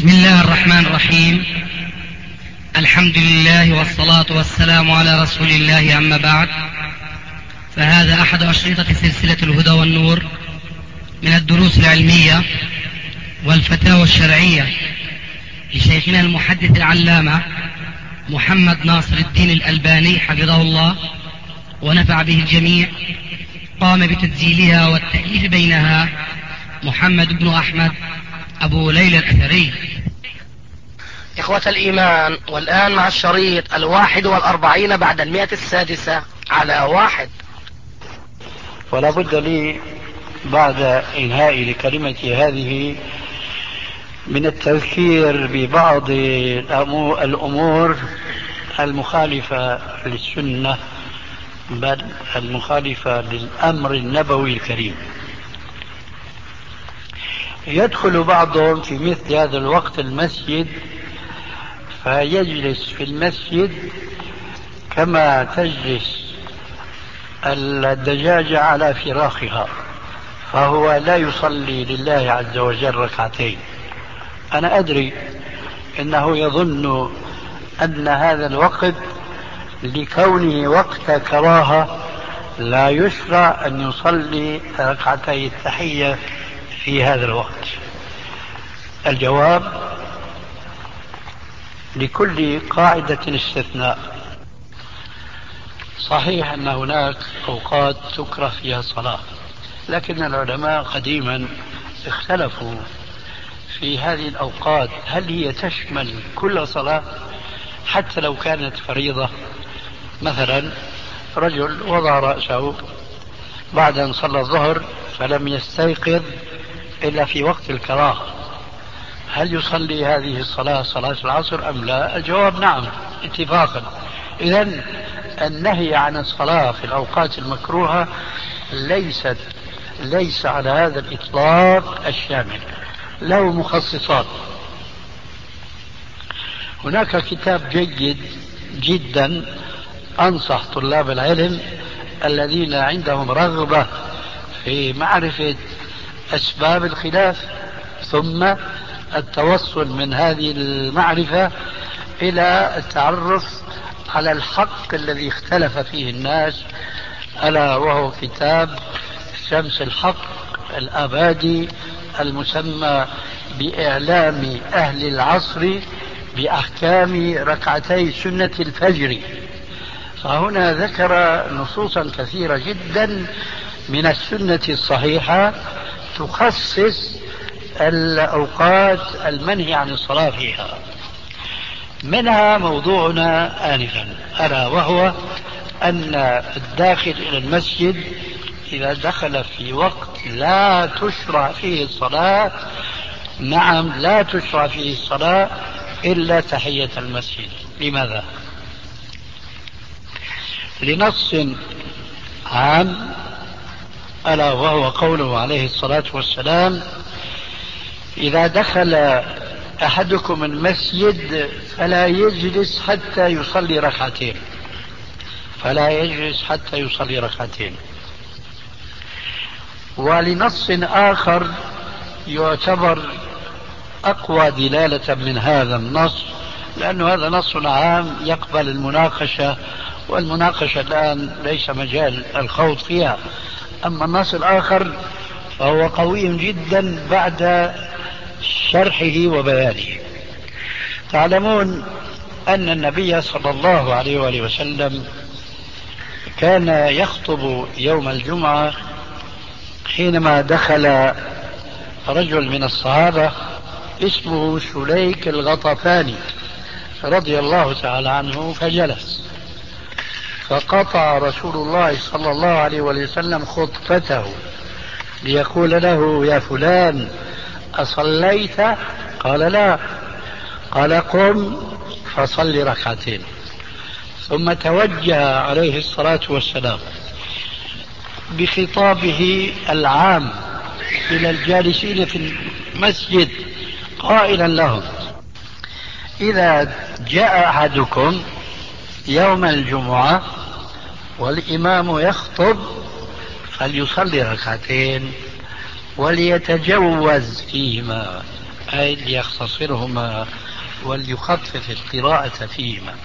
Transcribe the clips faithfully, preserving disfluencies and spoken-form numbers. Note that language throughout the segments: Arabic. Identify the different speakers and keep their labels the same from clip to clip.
Speaker 1: بسم الله الرحمن الرحيم. الحمد لله والصلاة والسلام على رسول الله، أما بعد، فهذا أحد أشرطة سلسلة الهدى والنور من الدروس العلمية والفتاوى الشرعية لشيخنا المحدث العلامة محمد ناصر الدين الألباني حفظه الله ونفع به الجميع. قام بتسجيلها والتأليف بينها محمد بن أحمد أبو ليلى الأثري.
Speaker 2: إخوة الإيمان، والآن مع الشريط الواحد والأربعين بعد المئة السادسة على واحد.
Speaker 3: ولا بد لي بعد إنهائي لكلمتي هذه من التذكير ببعض الأمور المخالفة للسنة، بل المخالفة للأمر النبوي الكريم. يدخل بعضهم في مثل هذا الوقت المسجد فيجلس في المسجد كما تجلس الدجاجة على فراخها، فهو لا يصلي لله عز وجل ركعتين. أنا أدري أنه يظن أن هذا الوقت لكونه وقت كراهة لا يشرع أن يصلي ركعتي التحية في هذا الوقت. الجواب: لكل قاعدة استثناء. صحيح أن هناك أوقات تكره فيها الصلاة، لكن العلماء قديما اختلفوا في هذه الأوقات، هل هي تشمل كل صلاة حتى لو كانت فريضة؟ مثلا رجل وضع رأسه بعد أن صلى الظهر فلم يستيقظ إلا في وقت الكراهة، هل يصلي هذه الصلاة صلاة العصر أم لا؟ الجواب: نعم اتفاقا. إذن النهي عن الصلاة في الأوقات المكروهة ليست ليس على هذا الإطلاق الشامل، له مخصصات. هناك كتاب جيد جدا أنصح طلاب العلم الذين عندهم رغبة في معرفة أسباب الخلاف ثم التوصل من هذه المعرفة إلى التعرف على الحق الذي اختلف فيه الناس، ألا وهو كتاب شمس الحق الأبادي المسمى بإعلام أهل العصر بأحكام ركعتي سنة الفجر. فهنا ذكر نصوصا كثيرة جدا من السنة الصحيحة تخصص الأوقات المنهي عن الصلاة فيها، منها موضوعنا آنفا، ألا وهو أن الداخل إلى المسجد إذا دخل في وقت لا تشرع فيه الصلاة، نعم لا تشرع فيه الصلاة إلا تحية المسجد. لماذا؟ لنص عام، ألا وهو قوله عليه الصلاة والسلام: إذا دخل أحدكم المسجد فلا يجلس حتى يصلي ركعتين، فلا يجلس حتى يصلي ركعتين. ولنص آخر يعتبر أقوى دلالة من هذا النص، لأنه هذا نص عام يقبل المناقشة، والمناقشة الآن ليس مجال الخوض فيها. أما النص الآخر فهو قوي جدا بعد شرحه وبيانه. تعلمون أن النبي صلى الله عليه وآله وسلم كان يخطب يوم الجمعة حينما دخل رجل من الصحابة اسمه سليك الغطفاني رضي الله تعالى عنه، فجلس، فقطع رسول الله صلى الله عليه وسلم خطبته ليقول له: يا فلان أصليت؟ قال: لا. قال: قم فصل ركعتين. ثم توجه عليه الصلاة والسلام بخطابه العام إلى الجالسين في المسجد قائلا لهم: إذا جاء أحدكم يوم الجمعة والإمام يخطب فليصلي ركعتين وليتجوز فيهما، أي ليختصرهما وليخفف القراءة فيهما.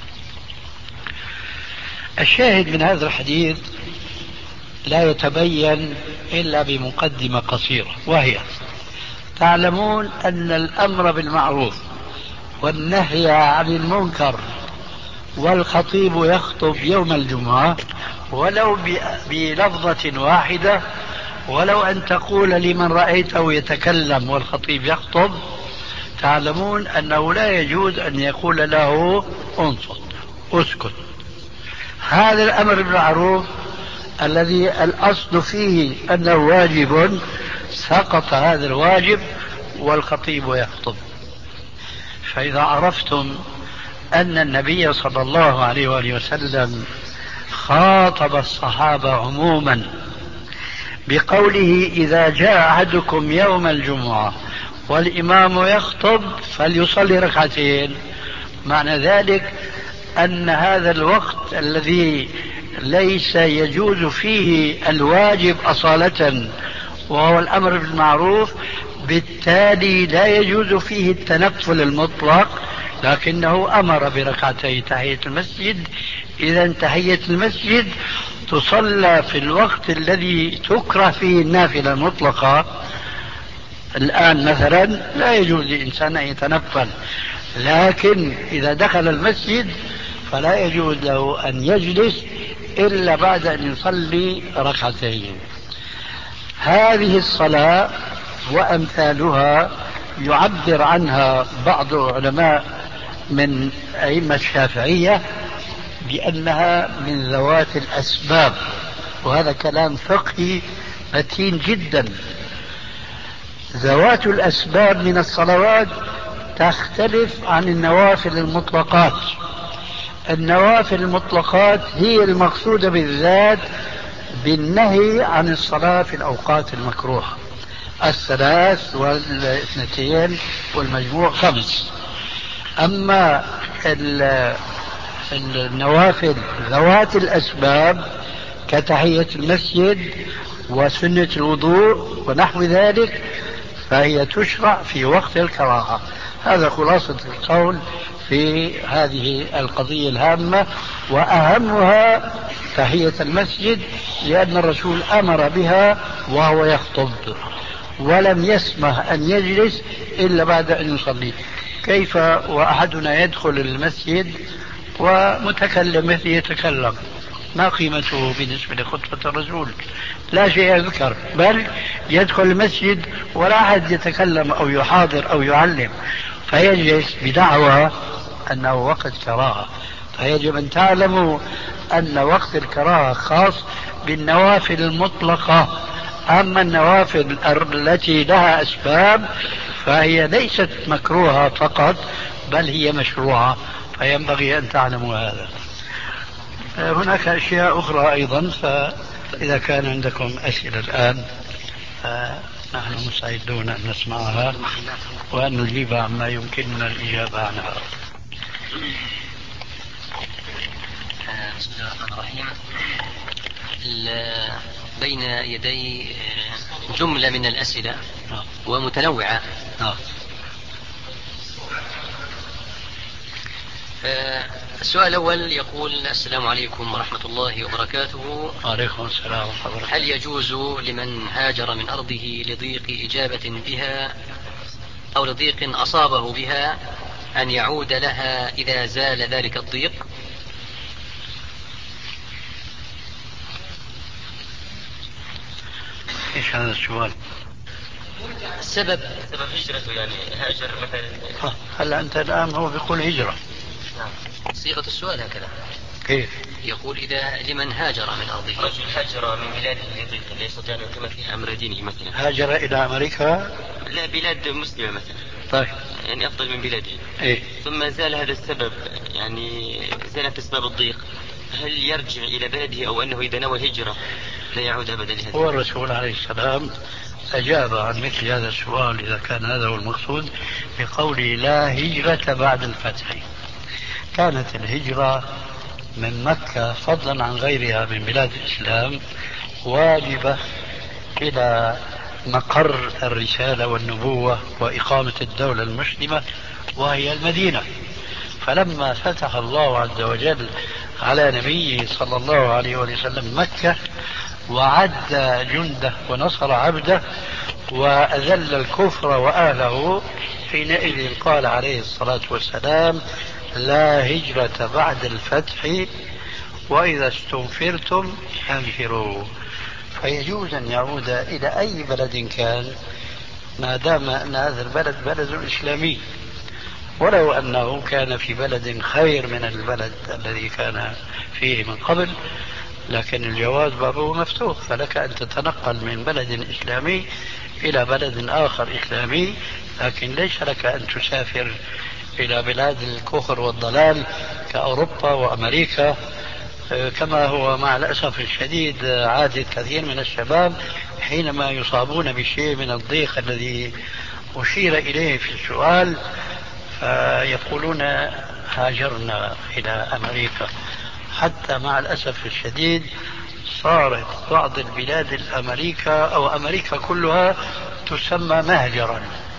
Speaker 3: الشاهد من هذا الحديث لا يتبين إلا بمقدمة قصيرة، وهي: تعلمون أن الأمر بالمعروف والنهي عن المنكر والخطيب يخطب يوم الجمعة ولو بلفظة واحدة، ولو أن تقول لمن رأيته يتكلم والخطيب يخطب، تعلمون أنه لا يجوز أن يقول له انصت اسكت. هذا الأمر بالمعروف الذي الأصل فيه أنه واجب، سقط هذا الواجب والخطيب يخطب. فإذا عرفتم أن النبي صلى الله عليه وآله وسلم خاطب الصحابة عموما بقوله: إذا جاء أحدكم يوم الجمعة والإمام يخطب فليصلي ركعتين، معنى ذلك أن هذا الوقت الذي ليس يجوز فيه الواجب أصالة وهو الأمر بالمعروف، بالتالي لا يجوز فيه التنفل المطلق، لكنه أمر بركعتي تحية المسجد. إذا تحية المسجد تصلى في الوقت الذي تكره فيه النافلة المطلقة. الآن مثلا لا يجوز لإنسان أن يتنفل، لكن إذا دخل المسجد فلا يجوز له أن يجلس إلا بعد أن يصلي ركعتين. هذه الصلاة وأمثالها يعبر عنها بعض العلماء من أئمة الشافعية بأنها من ذوات الأسباب، وهذا كلام فقهي متين جدا. ذوات الأسباب من الصلوات تختلف عن النوافل المطلقات. النوافل المطلقات هي المقصودة بالذات بالنهي عن الصلاة في الأوقات المكروهة، الثلاث والاثنتين والمجموع خمس. أما النوافل ذوات الأسباب كتحية المسجد وسنة الوضوء ونحو ذلك فهي تشرع في وقت الكراهة. هذا خلاصة القول في هذه القضية الهامة، وأهمها تحية المسجد، لأن الرسول أمر بها وهو يخطب ولم يسمح أن يجلس إلا بعد أن يصلي. كيف وأحدنا يدخل المسجد ومتكلم مثل يتكلم؟ ما قيمته بالنسبة لخطبة الرسول؟ لا شيء يذكر، بل يدخل المسجد ولا أحد يتكلم أو يحاضر أو يعلم، فيجلس بدعوى أنه وقت كراهة. فيجب أن تعلموا أن وقت الكراهة خاص بالنوافل المطلقة، أما النوافل التي لها أسباب فهي ليست مكروهة فقط بل هي مشروعة، فينبغي أن تعلموا هذا. هناك أشياء أخرى أيضا، فإذا كان عندكم أسئلة الآن نحن مستعدون أن نسمعها وأن نجيب عما يمكننا الإجابة عنها.
Speaker 4: بسم الله الرحمن الرحيم. بين يدي جملة من الأسئلة ومتنوعة. السؤال الأول يقول: السلام عليكم ورحمة الله وبركاته.
Speaker 3: وعليكم السلام ورحمة الله وبركاته.
Speaker 4: هل يجوز لمن هاجر من أرضه لضيق إجابة بها أو لضيق أصابه بها أن يعود لها إذا زال ذلك الضيق؟
Speaker 3: إيش هذا السؤال؟
Speaker 4: السبب
Speaker 5: سبب هجرته، يعني هاجر مثلا.
Speaker 3: هلا أنت الآن هو بيقول هجرة.
Speaker 4: صيغة السؤال هكذا.
Speaker 3: كيف؟
Speaker 4: يقول: إذا لمن هاجر من أرضه.
Speaker 5: رجل هاجر من بلاده لضيق لا يستطيع أن يقيم فيها أمر دينه مثلا.
Speaker 3: هاجر إلى أمريكا؟
Speaker 5: لا، بلاد مسلمة مثلا.
Speaker 3: طيب.
Speaker 5: يعني أفضل من بلاده.
Speaker 3: إيه؟
Speaker 5: ثم زال هذا السبب، يعني زالت أسباب الضيق، هل يرجع إلى بلده أو أنه إذا نوى الهجرة لا يعود أبدا لهذا؟
Speaker 3: هو الرسول عليه السلام أجاب عن مثل هذا السؤال إذا كان هذا هو المقصود بقوله: لا هجرة بعد الفتح. كانت الهجرة من مكة فضلا عن غيرها من بلاد الإسلام واجبة إلى مقر الرسالة والنبوة وإقامة الدولة المسلمة، وهي المدينة. فلما فتح الله عز وجل على نبيه صلى الله عليه وسلم مكة وعد جنده ونصر عبده وأذل الكفر وأهله، حينئذ قال عليه الصلاة والسلام: لا هجرة بعد الفتح وإذا استنفرتم فانفروا. فيجوز أن يعود إلى أي بلد كان ما دام أن هذا البلد بلد إسلامي، ولو أنه كان في بلد خير من البلد الذي كان فيه من قبل، لكن الجواز بابه مفتوح، فلك أن تتنقل من بلد إسلامي إلى بلد آخر إسلامي، لكن ليس لك أن تسافر إلى بلاد الكفر والضلال كأوروبا وأمريكا، كما هو مع الأسف الشديد عادة كثير من الشباب حينما يصابون بشيء من الضيق الذي أشير إليه في السؤال فيقولون هاجرنا إلى أمريكا. حتى مع الأسف الشديد صارت بعض البلاد الأمريكا أو أمريكا كلها تسمى مهجرا.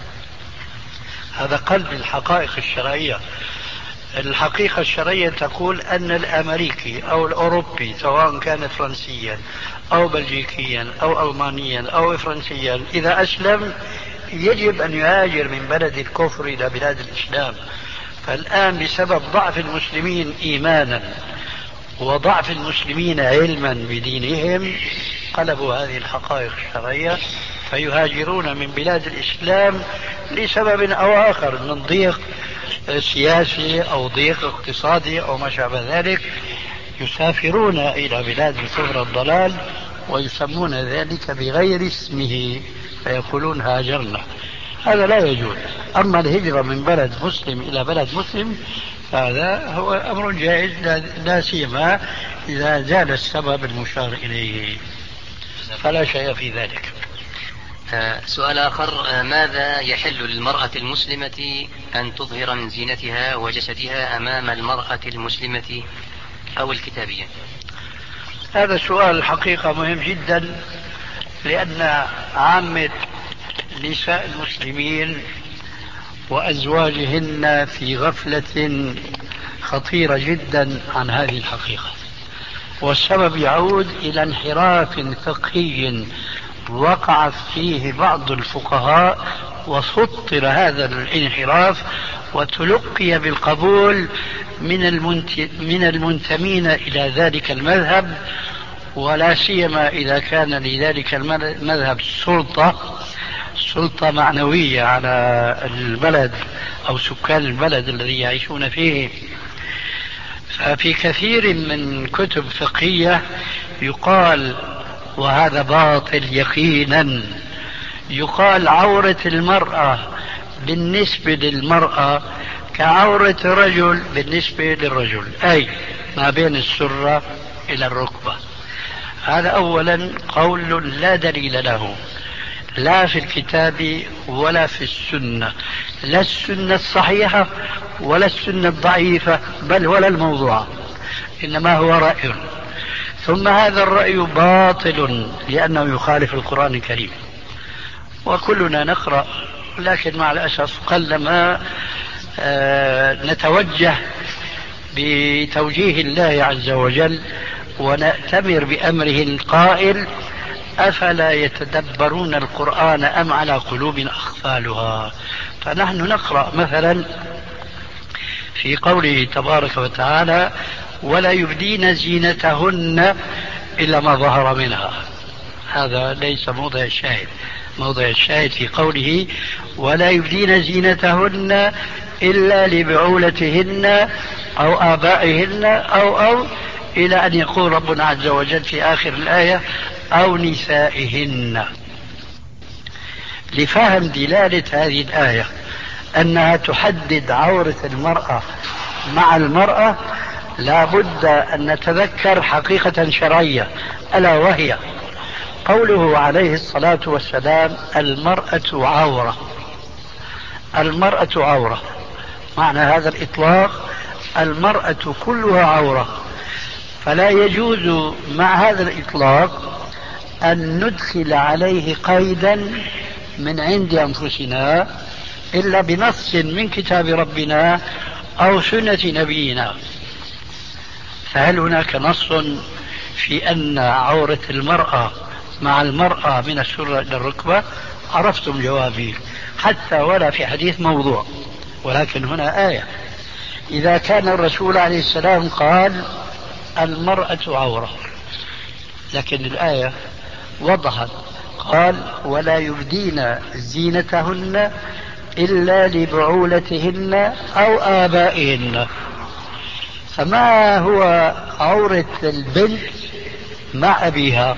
Speaker 3: هذا قلب الحقائق الشرعية. الحقيقة الشرعية تقول أن الأمريكي أو الأوروبي سواء كان فرنسيا أو بلجيكيا أو ألمانيا أو فرنسيا إذا أسلم يجب أن يهاجر من بلد الكفر إلى بلاد الإسلام. فالآن بسبب ضعف المسلمين إيمانا وضعف المسلمين علما بدينهم قلبوا هذه الحقائق الشرعية فيهاجرون من بلاد الإسلام لسبب أو آخر، من ضيق سياسي أو ضيق اقتصادي أو ما شابه ذلك، يسافرون إلى بلاد الكفر والضلال ويسمون ذلك بغير اسمه فيقولون هاجرنا. هذا لا يجوز. أما الهجرة من بلد مسلم إلى بلد مسلم هذا هو أمر جائز، لا سيما إذا زال السبب المشار إليه، فلا شيء في ذلك.
Speaker 4: سؤال آخر: ماذا يحل للمرأة المسلمة أن تظهر من زينتها وجسدها أمام المرأة المسلمة أو الكتابية؟
Speaker 3: هذا سؤال الحقيقة مهم جدا، لأن عامة نساء المسلمين وأزواجهن في غفلة خطيرة جدا عن هذه الحقيقة، والسبب يعود إلى انحراف فقهي وقع فيه بعض الفقهاء وسطر هذا الانحراف وتلقي بالقبول من من المنتمين إلى ذلك المذهب، ولا سيما إذا كان لذلك المذهب سلطة سلطة معنوية على البلد أو سكان البلد الذي يعيشون فيه. ففي كثير من كتب فقهية يقال، وهذا باطل يقينا، يقال عورة المرأة بالنسبة للمرأة كعورة رجل بالنسبة للرجل، أي ما بين السرة إلى الركبة. هذا أولا قول لا دليل له، لا في الكتاب ولا في السنة، لا السنة الصحيحة ولا السنة الضعيفة بل ولا الموضوع، إنما هو رأي. ثم هذا الرأي باطل لأنه يخالف القرآن الكريم، وكلنا نقرأ، لكن مع الأسف قلما نتوجه بتوجيه الله عز وجل ونأتمر بأمره القائل: أفلا يتدبرون القرآن أم على قلوب أقفالها. فنحن نقرأ مثلا في قوله تبارك وتعالى: ولا يبدين زينتهن إلا ما ظهر منها. هذا ليس موضع الشاهد. موضع الشاهد في قوله: ولا يبدين زينتهن إلا لبعولتهن أو آبائهن أو أو إلى أن يقول ربنا عز وجل في آخر الآية: أو نسائهن. لفهم دلالة هذه الآية أنها تحدد عورة المرأة مع المرأة لا بد أن نتذكر حقيقة شرعية، ألا وهي قوله عليه الصلاة والسلام: المرأة عورة. المرأة عورة معنى هذا الإطلاق المرأة كلها عورة، فلا يجوز مع هذا الإطلاق أن ندخل عليه قيدا من عند أنفسنا إلا بنص من كتاب ربنا أو سنة نبينا. فهل هناك نص في أن عورة المرأة مع المرأة من السرة إلى الركبة؟ عرفتم جوابي، حتى ولا في حديث موضوع. ولكن هنا آية، إذا كان الرسول عليه السلام قال المرأة عورة، لكن الآية وضحت قال ولا يبدين زينتهن إلا لبعولتهن أو آبائهن. فما هو عورة البنت مع أبيها؟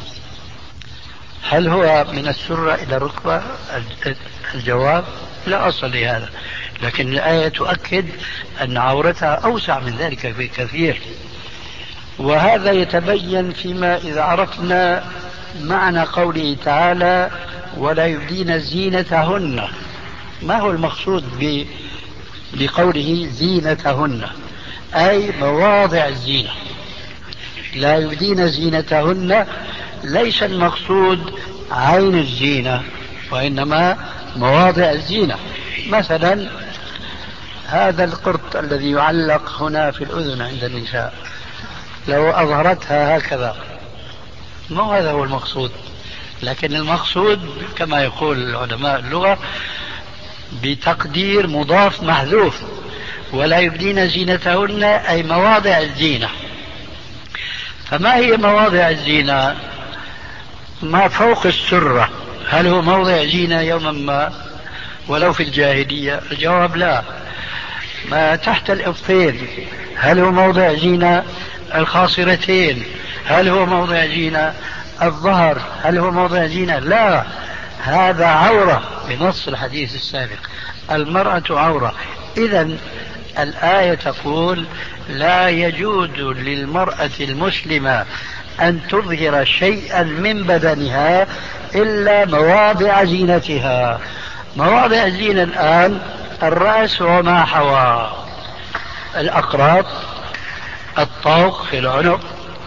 Speaker 3: هل هو من السرة إلى الركبة؟ الجواب لا أصل لهذا، لكن الآية تؤكد أن عورتها أوسع من ذلك بكثير. وهذا يتبين فيما إذا عرفنا معنى قوله تعالى ولا يبدين زينتهن. ما هو المقصود بقوله زينتهن؟ أي مواضع الزينة. لا يبدين زينتهن ليس المقصود عين الزينة، وإنما مواضع الزينة. مثلا هذا القرط الذي يعلق هنا في الأذن عند النساء، لو أظهرتها هكذا، ما هذا هو المقصود، لكن المقصود كما يقول علماء اللغة بتقدير مضاف محذوف، ولا يبدين زينتهن أي مواضع الزينة. فما هي مواضع الزينة؟ ما فوق السرة هل هو موضع زينة يوما ما ولو في الجاهلية؟ الجواب لا. ما تحت الإبطين هل هو موضع زينة؟ الخاصرتين هل هو موضع زينة؟ الظهر هل هو موضع زينة؟ لا، هذا عورة بنص الحديث السابق، المرأة عورة. إذن الآية تقول لا يجوز للمرأة المسلمة أن تظهر شيئا من بدنها إلا مواضع زينتها. مواضع الزينة الآن الرأس وما حوى، الأقراط، الطوق في العنق،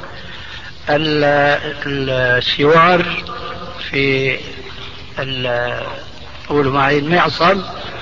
Speaker 3: السوار في قولوا معي المعصم،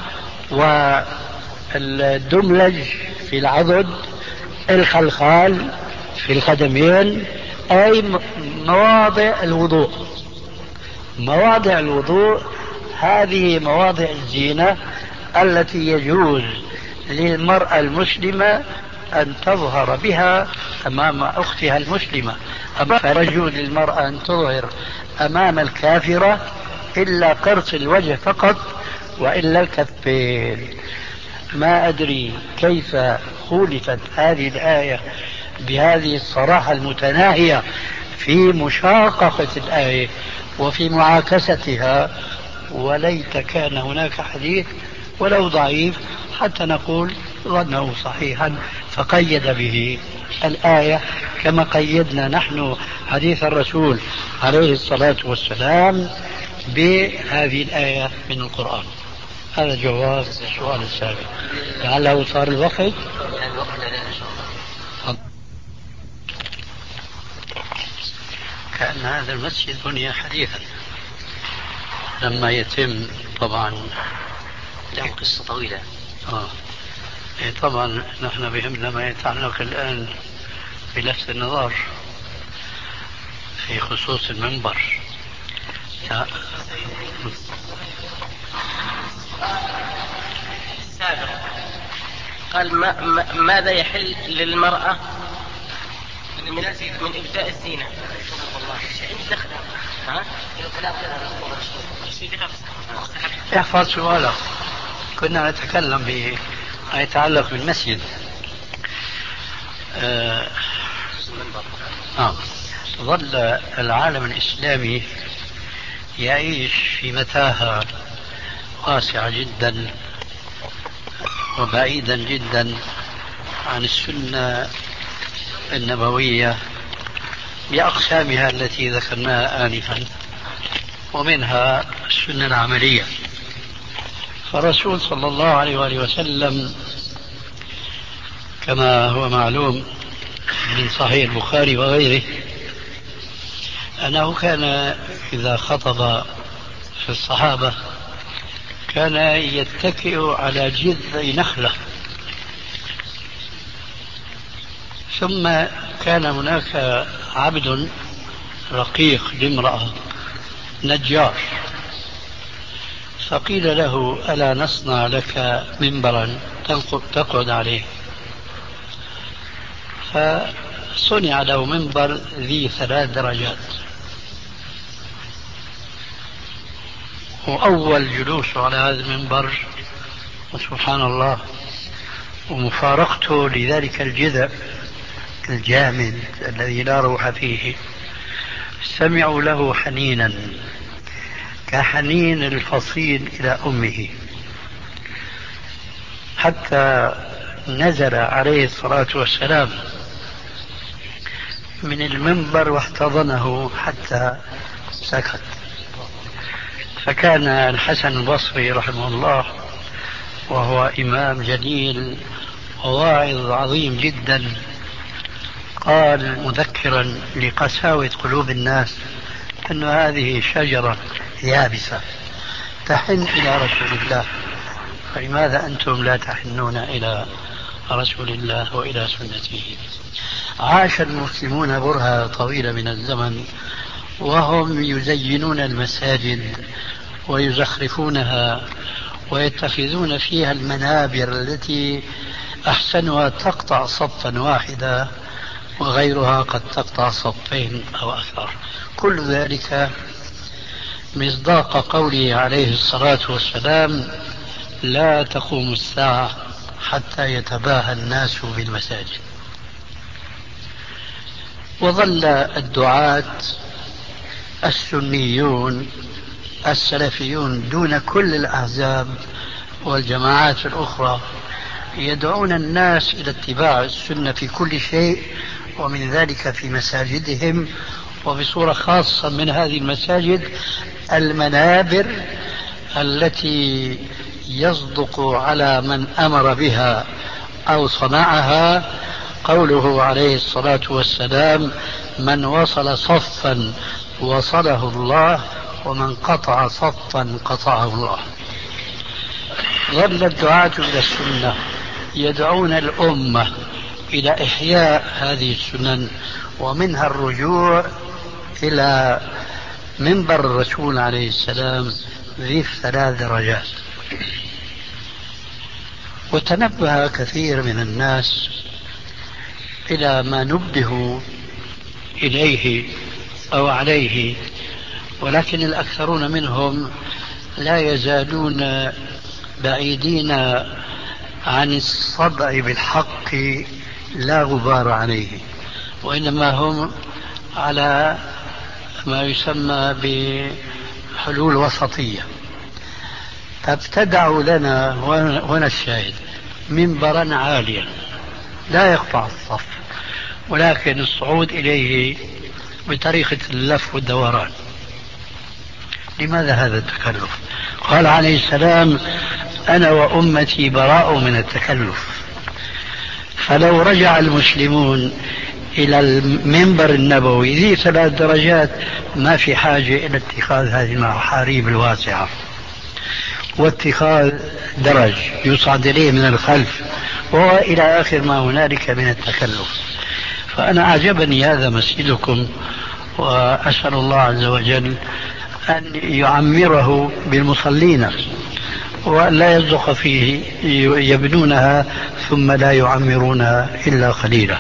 Speaker 3: والدملج في العضد، الخلخال في القدمين، أي مواضع الوضوء. مواضع الوضوء هذه مواضع الزينة التي يجوز للمرأة المسلمة أن تظهر بها أمام أختها المسلمة. أما يجوز للمرأة أن تظهر أمام الكافرة إلا قرص الوجه فقط، وإلا الكفين. ما أدري كيف خولفت هذه الآية بهذه الصراحة المتناهية في مشاققة الآية وفي معاكستها، وليت كان هناك حديث ولو ضعيف حتى نقول ظنه صحيحا فقيد به الآية كما قيدنا نحن حديث الرسول عليه الصلاة والسلام بهذه الآية من القرآن. هذا جواب السؤال السابق. لعله صار الوقت. كأن هذا المسجد بني حديثا لما يتم طبعا
Speaker 4: له قصة طويلة.
Speaker 3: آه. إيه طبعا نحن بهمنا ما يتعلق الآن بلفت النظر في خصوص المنبر.
Speaker 2: السابق قال ما ما ماذا يحل للمرأة من, من إبداء الزينة؟
Speaker 3: احفظ سؤالك. كنا نتكلم بما يتعلق بالمسجد. آه. آه. ظل العالم الإسلامي يعيش في متاهة واسعة جدا وبعيدا جدا عن السنة النبوية بأقسامها التي ذكرناها آنفا، ومنها السنة العملية. فالرسول صلى الله عليه وآله وسلم كما هو معلوم من صحيح البخاري وغيره أنه كان إذا خطب في الصحابة كان يتكئ على جذع نخلة، ثم كان هناك عبد رقيق لامرأة نجار، فقيل له ألا نصنع لك منبرا تقعد عليه؟ فصنع له منبر ذي ثلاث درجات، وأول جلوس على هذا المنبر وسبحان الله ومفارقته لذلك الجذع الجامد الذي لا روح فيه، سمعوا له حنينا كحنين الفصيل إلى أمه، حتى نزل عليه الصلاة والسلام من المنبر واحتضنه حتى سكت. فكان الحسن البصري رحمه الله وهو إمام جليل وواعظ عظيم جدا قال مذكرا لقساوة قلوب الناس أن هذه شجرة يابسة تحن إلى رسول الله، فلماذا أنتم لا تحنون إلى رسول الله وإلى سنته؟ عاش المسلمون برهة طويلة من الزمن وهم يزينون المساجد ويزخرفونها ويتخذون فيها المنابر التي أحسنها تقطع صفا واحدا وغيرها قد تقطع صفين أو أكثر، كل ذلك مصداق قوله عليه الصلاة والسلام لا تقوم الساعة حتى يتباهى الناس بالمساجد. وظل الدعاة السنيون السلفيون دون كل الأحزاب والجماعات الأخرى يدعون الناس إلى اتباع السنة في كل شيء، ومن ذلك في مساجدهم، وبصورة خاصة من هذه المساجد المنابر التي يصدق على من أمر بها أو صنعها قوله عليه الصلاة والسلام من وصل صفا وصله الله ومن قطع صفا قطعه الله. ظل الدعاة إلى السنة يدعون الأمة إلى إحياء هذه السنن، ومنها الرجوع إلى منبر الرسول عليه السلام ذي ثلاث درجات. وتنبه كثير من الناس إلى ما نبه إليه أو عليه، ولكن الأكثرون منهم لا يزالون بعيدين عن الصدع بالحق لا غبار عليه، وإنما هم على ما يسمى بحلول وسطية. فابتدعوا لنا هنا الشاهد منبرا عاليا لا يقطع الصف، ولكن الصعود إليه بطريقة اللف والدوران. لماذا هذا التكلف؟ قال عليه السلام أنا وأمتي براء من التكلف. فلو رجع المسلمون إلى المنبر النبوي ذي ثلاث درجات ما في حاجة إلى اتخاذ هذه المحاريب الواسعة واتخاذ درج يصعد إليه من الخلف وإلى آخر ما هنالك من التكلف. فأنا أعجبني هذا مسجدكم، وأسأل الله عز وجل أن يعمره بالمصلين وأن لا يصدق فيه يبنونها ثم لا يعمرونها إلا قليلا.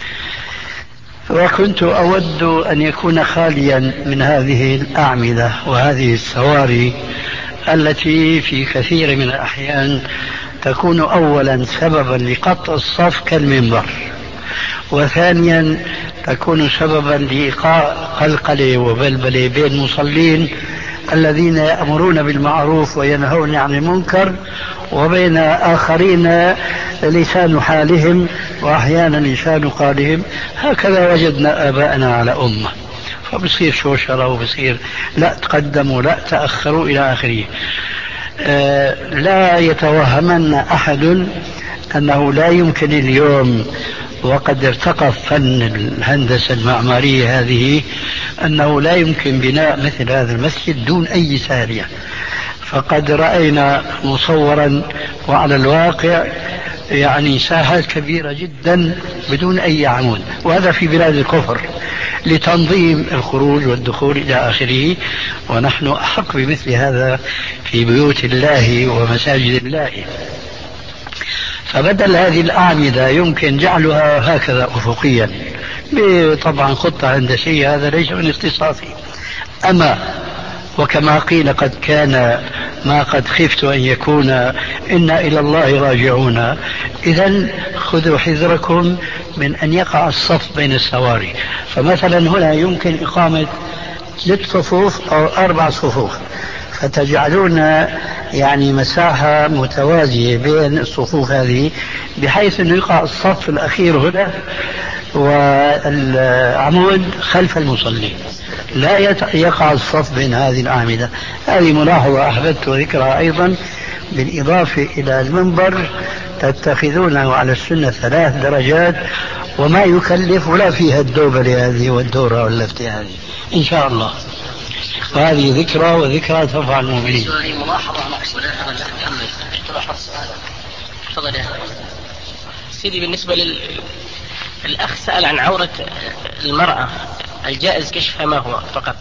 Speaker 3: وكنت أود أن يكون خاليا من هذه الأعمدة وهذه السواري التي في كثير من الأحيان تكون أولا سببا لقطع الصف كالمنبر، وثانيا تكون سببا لإيقاع قلقلة وبلبلة بين المصلين الذين يأمرون بالمعروف وينهون عن المنكر، وبين آخرين لسان حالهم وأحيانا لسان قالهم. هكذا وجدنا آباءنا على أمة، فبصير شوشرة وبصير لا تقدموا لا تأخروا إلى آخره. آه لا يتوهمن أحد أنه لا يمكن اليوم وقد ارتقى فن الهندسة المعمارية هذه أنه لا يمكن بناء مثل هذا المسجد دون أي سارية. فقد رأينا مصورا وعلى الواقع يعني ساحات كبيرة جدا بدون أي عمود، وهذا في بلاد الكفر لتنظيم الخروج والدخول إلى آخره، ونحن أحق بمثل هذا في بيوت الله ومساجد الله. فبدل هذه الأعمدة يمكن جعلها هكذا أفقيا طبعا خطة هندسية، هذا ليس من اختصاصي. أما وكما قيل قد كان ما قد خفت أن يكون إنا إلى الله راجعون، إذن خذوا حذركم من أن يقع الصف بين السواري. فمثلا هنا يمكن إقامة ست صفوف أو أربع صفوف، فتجعلون يعني مساحة متوازية بين الصفوف هذه بحيث أنه يقع الصف الأخير هنا والعمود خلف المصلي، لا يقع الصف بين هذه الأعمدة. هذه ملاحظة أحببت ذكرها أيضا، بالإضافة إلى المنبر تتخذونه على السنة ثلاث درجات وما يكلف ولا فيها الدوبلة هذه والدورة واللفتة هذه إن شاء الله. وهذه ذكرى وذكرى تنفع المؤمنين.
Speaker 2: ملاحظة مقصودة محمد تلاحظ سؤال. تفضل يا سيدي. بالنسبة للأخ سأل عن عورة المرأة الجائز كشفها ما هو فقط،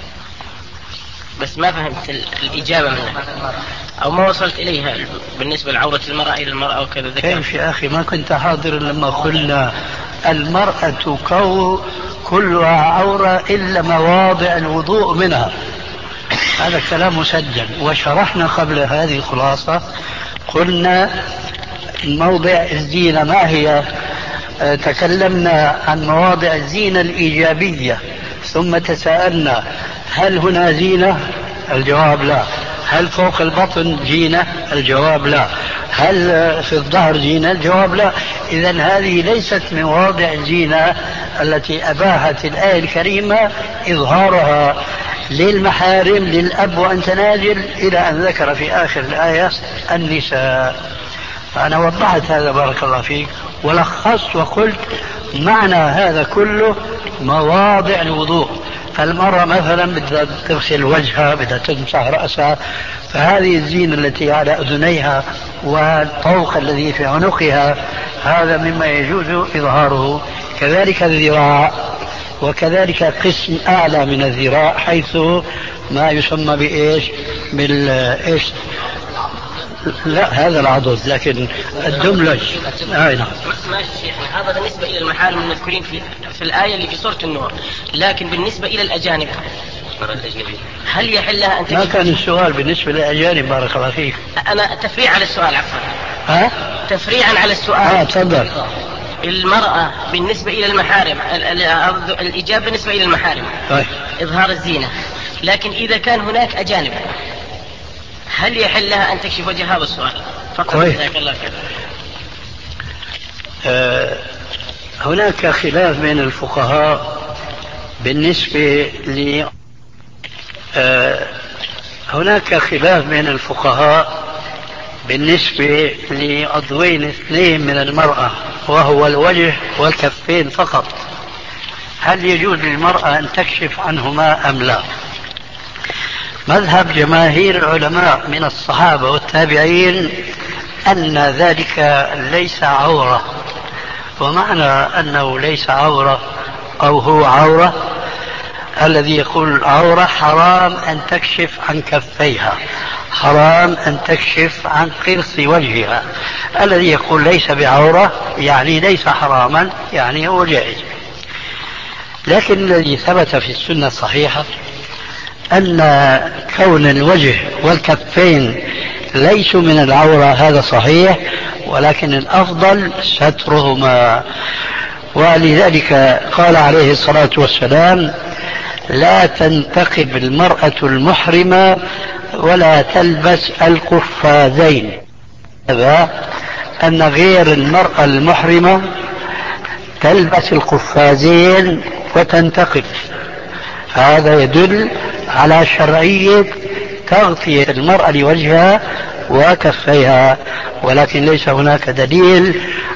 Speaker 2: بس ما فهمت الإجابة منها أو ما وصلت إليها بالنسبة لعورة المرأة إلى المرأة وكذا.
Speaker 3: كيف يا أخي ما كنت حاضر لما قلنا المرأة كو كلها عورة إلا مواضع الوضوء منها؟ هذا كلام مسجل، وشرحنا قبل هذه الخلاصة قلنا موضع الزينة ما هي. تكلمنا عن مواضع الزينة الإيجابية ثم تساءلنا هل هنا زينة؟ الجواب لا. هل فوق البطن زينة؟ الجواب لا. هل في الظهر زينة؟ الجواب لا. إذن هذه ليست من مواضع الزينة التي أباحت الآية الكريمة إظهارها للمحارم للأب وأنت نازل، إلى أن ذكر في آخر الآية النساء. فأنا وضحت هذا بارك الله فيك، ولخصت وقلت معنى هذا كله مواضع الوضوء. فالمرأة مثلا بدها تغسل وجهها، بدها تمسح رأسها، فهذه الزينة التي على أذنيها والطوق الذي في عنقها هذا مما يجوز إظهاره. كذلك الذراع، وكذلك قسم أعلى من الذراع حيث ما يسمى بإيش بالإيش لا هذا العضد لكن الدملج. آه نعم.
Speaker 2: ماشي شيخنا، هذا بالنسبة إلى المحارم المذكورين في, في الآية اللي في سورة النور. لكن بالنسبة إلى الأجانب هل يحل لها أن تكشف؟
Speaker 3: ما كان السؤال بالنسبة للأجانب بارك الله فيك.
Speaker 2: أنا تفريع على السؤال عفوا.
Speaker 3: ها؟
Speaker 2: تفريعا على السؤال.
Speaker 3: اه تفضل.
Speaker 2: المرأة بالنسبة إلى المحارم، الإجابة بالنسبة إلى المحارم
Speaker 3: طيب. إظهار
Speaker 2: الزينة. لكن إذا كان هناك أجانب هل يحل لها أن تكشف وجهها؟ بالسؤال فقط. جزاك الله خير.
Speaker 3: آه هناك خلاف بين الفقهاء بالنسبة ل آه هناك خلاف بين الفقهاء بالنسبة لعضوين اثنين من المرأة وهو الوجه والكفين فقط، هل يجوز للمرأة أن تكشف عنهما أم لا؟ مذهب جماهير العلماء من الصحابة والتابعين أن ذلك ليس عورة. ومعنى أنه ليس عورة أو هو عورة، الذي يقول عورة حرام أن تكشف عن كفيها، حرام أن تكشف عن قرص وجهها. الذي يقول ليس بعورة يعني ليس حراما، يعني هو جائز. لكن الذي ثبت في السنة الصحيحة أن كون الوجه والكفين ليسوا من العورة هذا صحيح، ولكن الأفضل سترهما. ولذلك قال عليه الصلاة والسلام لا تنتقب المرأة المحرمة ولا تلبس القفازين. هذا أن غير المرأة المحرمة تلبس القفازين وتنتقب، هذا يدل على شرعية تغطية المرأة لوجهها وكفيها، ولكن ليس هناك دليل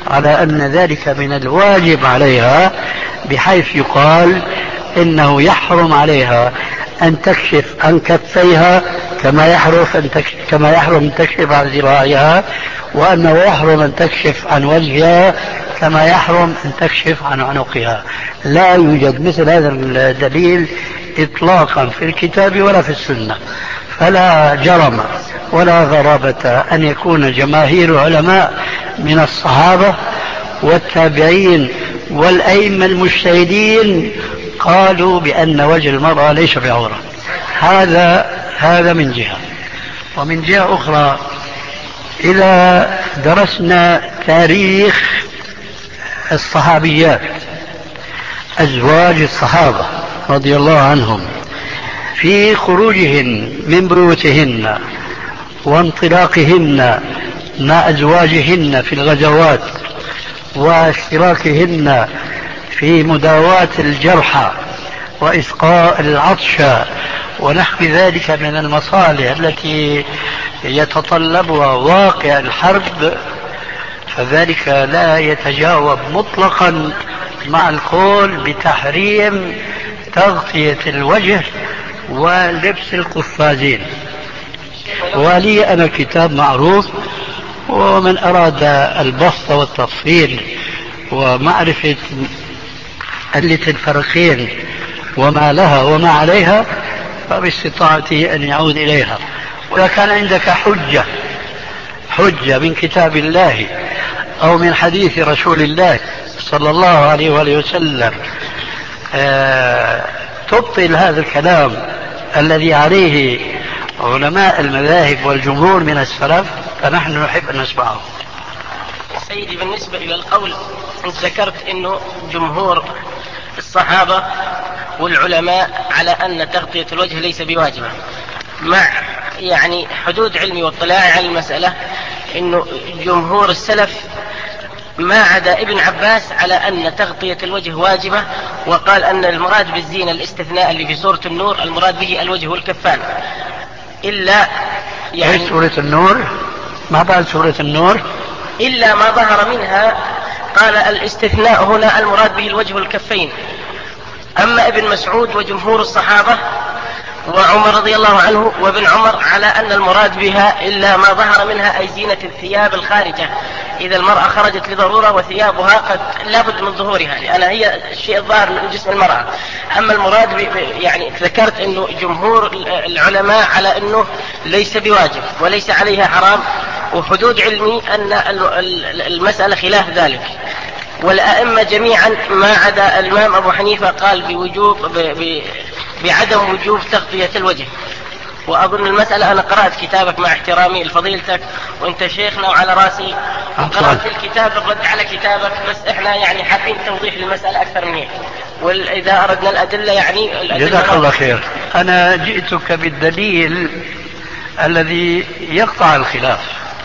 Speaker 3: على أن ذلك من الواجب عليها، بحيث يقال إنه يحرم عليها أن تكشف عن كفيها كما يحرم أن تكشف, كما يحرم أن تكشف عن ذراعها، وأنه يحرم أن تكشف عن وجهها كما يحرم أن تكشف عن عنقها. لا يوجد مثل هذا الدليل إطلاقا في الكتاب ولا في السنة، فلا جرم ولا غرابة أن يكون جماهير علماء من الصحابة والتابعين والأئمة المجتهدين قالوا بأن وجه المرأة ليس بعورة. هذا هذا من جهة. ومن جهة أخرى، إذا درسنا تاريخ الصحابيات أزواج الصحابة رضي الله عنهم في خروجهن من بيوتهن وانطلاقهن مع أزواجهن في الغزوات واشتراكهن في مداواة الجرحى وإسقاء العطش ونحو ذلك من المصالح التي يتطلبها واقع الحرب، فذلك لا يتجاوب مطلقا مع القول بتحريم تغطية الوجه ولبس القفازين. ولي أنا كتاب معروف، ومن أراد البسط والتفصيل ومعرفة علة الفرقين وما لها وما عليها فباستطاعته أن يعود إليها. وإذا كان عندك حجة حجة من كتاب الله أو من حديث رسول الله صلى الله عليه وآله وسلم آه تبطل هذا الكلام الذي عليه علماء المذاهب والجمهور من السلف، فنحن نحب أن نسمعه.
Speaker 2: سيدي، بالنسبة إلى القول أنت ذكرت أنه جمهور الصحابة والعلماء على أن تغطية الوجه ليس بواجبة، مع يعني حدود علمي واطلاعي على المسألة أنه جمهور السلف ما عدا ابن عباس على أن تغطية الوجه واجبة، وقال أن المراد بالزينة الاستثناء اللي في سورة النور المراد به الوجه والكفان، إلا يعني
Speaker 3: سورة النور ما بعد سورة النور
Speaker 2: إلا ما ظهر منها، قال الاستثناء هنا المراد به الوجه والكفين. أما ابن مسعود وجمهور الصحابة وعمر رضي الله عنه وابن عمر على أن المراد بها إلا ما ظهر منها أي زينة الثياب الخارجة، إذا المرأة خرجت لضرورة وثيابها قد لابد من ظهورها لأن هي الشيء الظاهر من جسم المرأة. أما المراد يعني ذكرت أنه جمهور العلماء على أنه ليس بواجب وليس عليها حرام، وحدود علمي أن المسألة خلاف ذلك. والأئمة جميعا ما عدا الإمام أبو حنيفة قال بوجوب ب... بعدم وجوب تغطية الوجه. وأظن المسألة أنا قرأت كتابك مع احترامي لفضيلتك وأنت شيخنا وعلى راسي، وقرأت في الكتاب الرد على كتابك، بس إحنا يعني حابين توضيح للمسألة أكثر من هيك، وإذا أردنا الأدلة يعني
Speaker 3: جزاك الله خير. أنا جئتك بالدليل الذي يقطع الخلاف.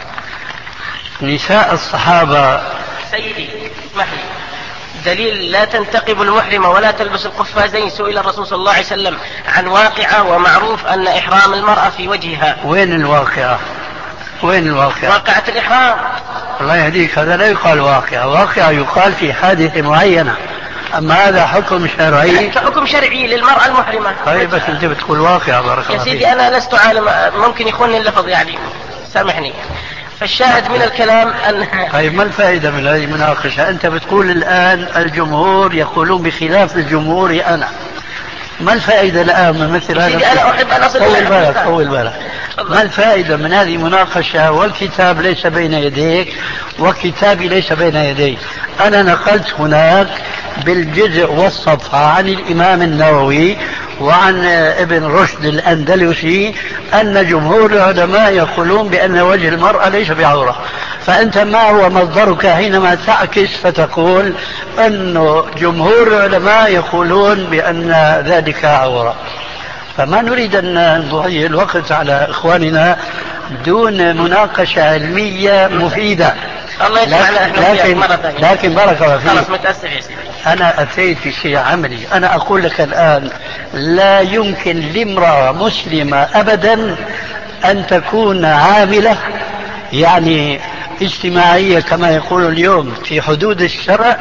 Speaker 3: نساء الصحابة
Speaker 2: سيدي اسمح لي، دليل لا تنتقب المحرمة ولا تلبس القفازين، سئل الرسول صلى الله عليه وسلم عن واقعة ومعروف أن إحرام المرأة في وجهها.
Speaker 3: وين الواقعة؟ وين الواقعة؟
Speaker 2: واقعة الإحرام.
Speaker 3: الله يهديك، هذا لا يقال واقعة، واقعة يقال في حادثة معينة، أما هذا حكم شرعي.
Speaker 2: حكم شرعي للمرأة المحرمة.
Speaker 3: طيب بس أنت بتقول واقعة. بارك الله
Speaker 2: فيك يا سيدي، أنا لست عالم، ممكن يخونني اللفظ يعني، سامحني. فالشاهد من الكلام أن
Speaker 3: طيب ما الفائدة من هذه المناقشة؟ أنت بتقول الآن الجمهور يقولون بخلاف الجمهور، أنا ما الفائدة الآن من مثل هذا؟
Speaker 2: أنا أحب أن أصل
Speaker 3: طول بالك طول بالك. ما الفائدة من هذه المناقشة والكتاب ليس بين يديك وكتابي ليس بين يدي؟ أنا نقلت هناك بالجزء والصفحة عن الإمام النووي وعن ابن رشد الأندلسي أن جمهور العلماء يقولون بأن وجه المرأة ليس بعورة. فأنت ما هو مصدرك حينما تعكس فتقول أن جمهور العلماء يقولون بأن ذلك عورة؟ فما نريد أن نضيع الوقت على إخواننا دون مناقشة علمية مفيدة.
Speaker 2: الله
Speaker 3: لكن, لكن, لكن بارك الله فيك،
Speaker 2: خلاص متأسف يا سيدي،
Speaker 3: أنا أتيت في شيء عملي. أنا أقول لك الآن لا يمكن لامرأة مسلمة أبدا أن تكون عاملة، يعني اجتماعية كما يقول اليوم في حدود الشرع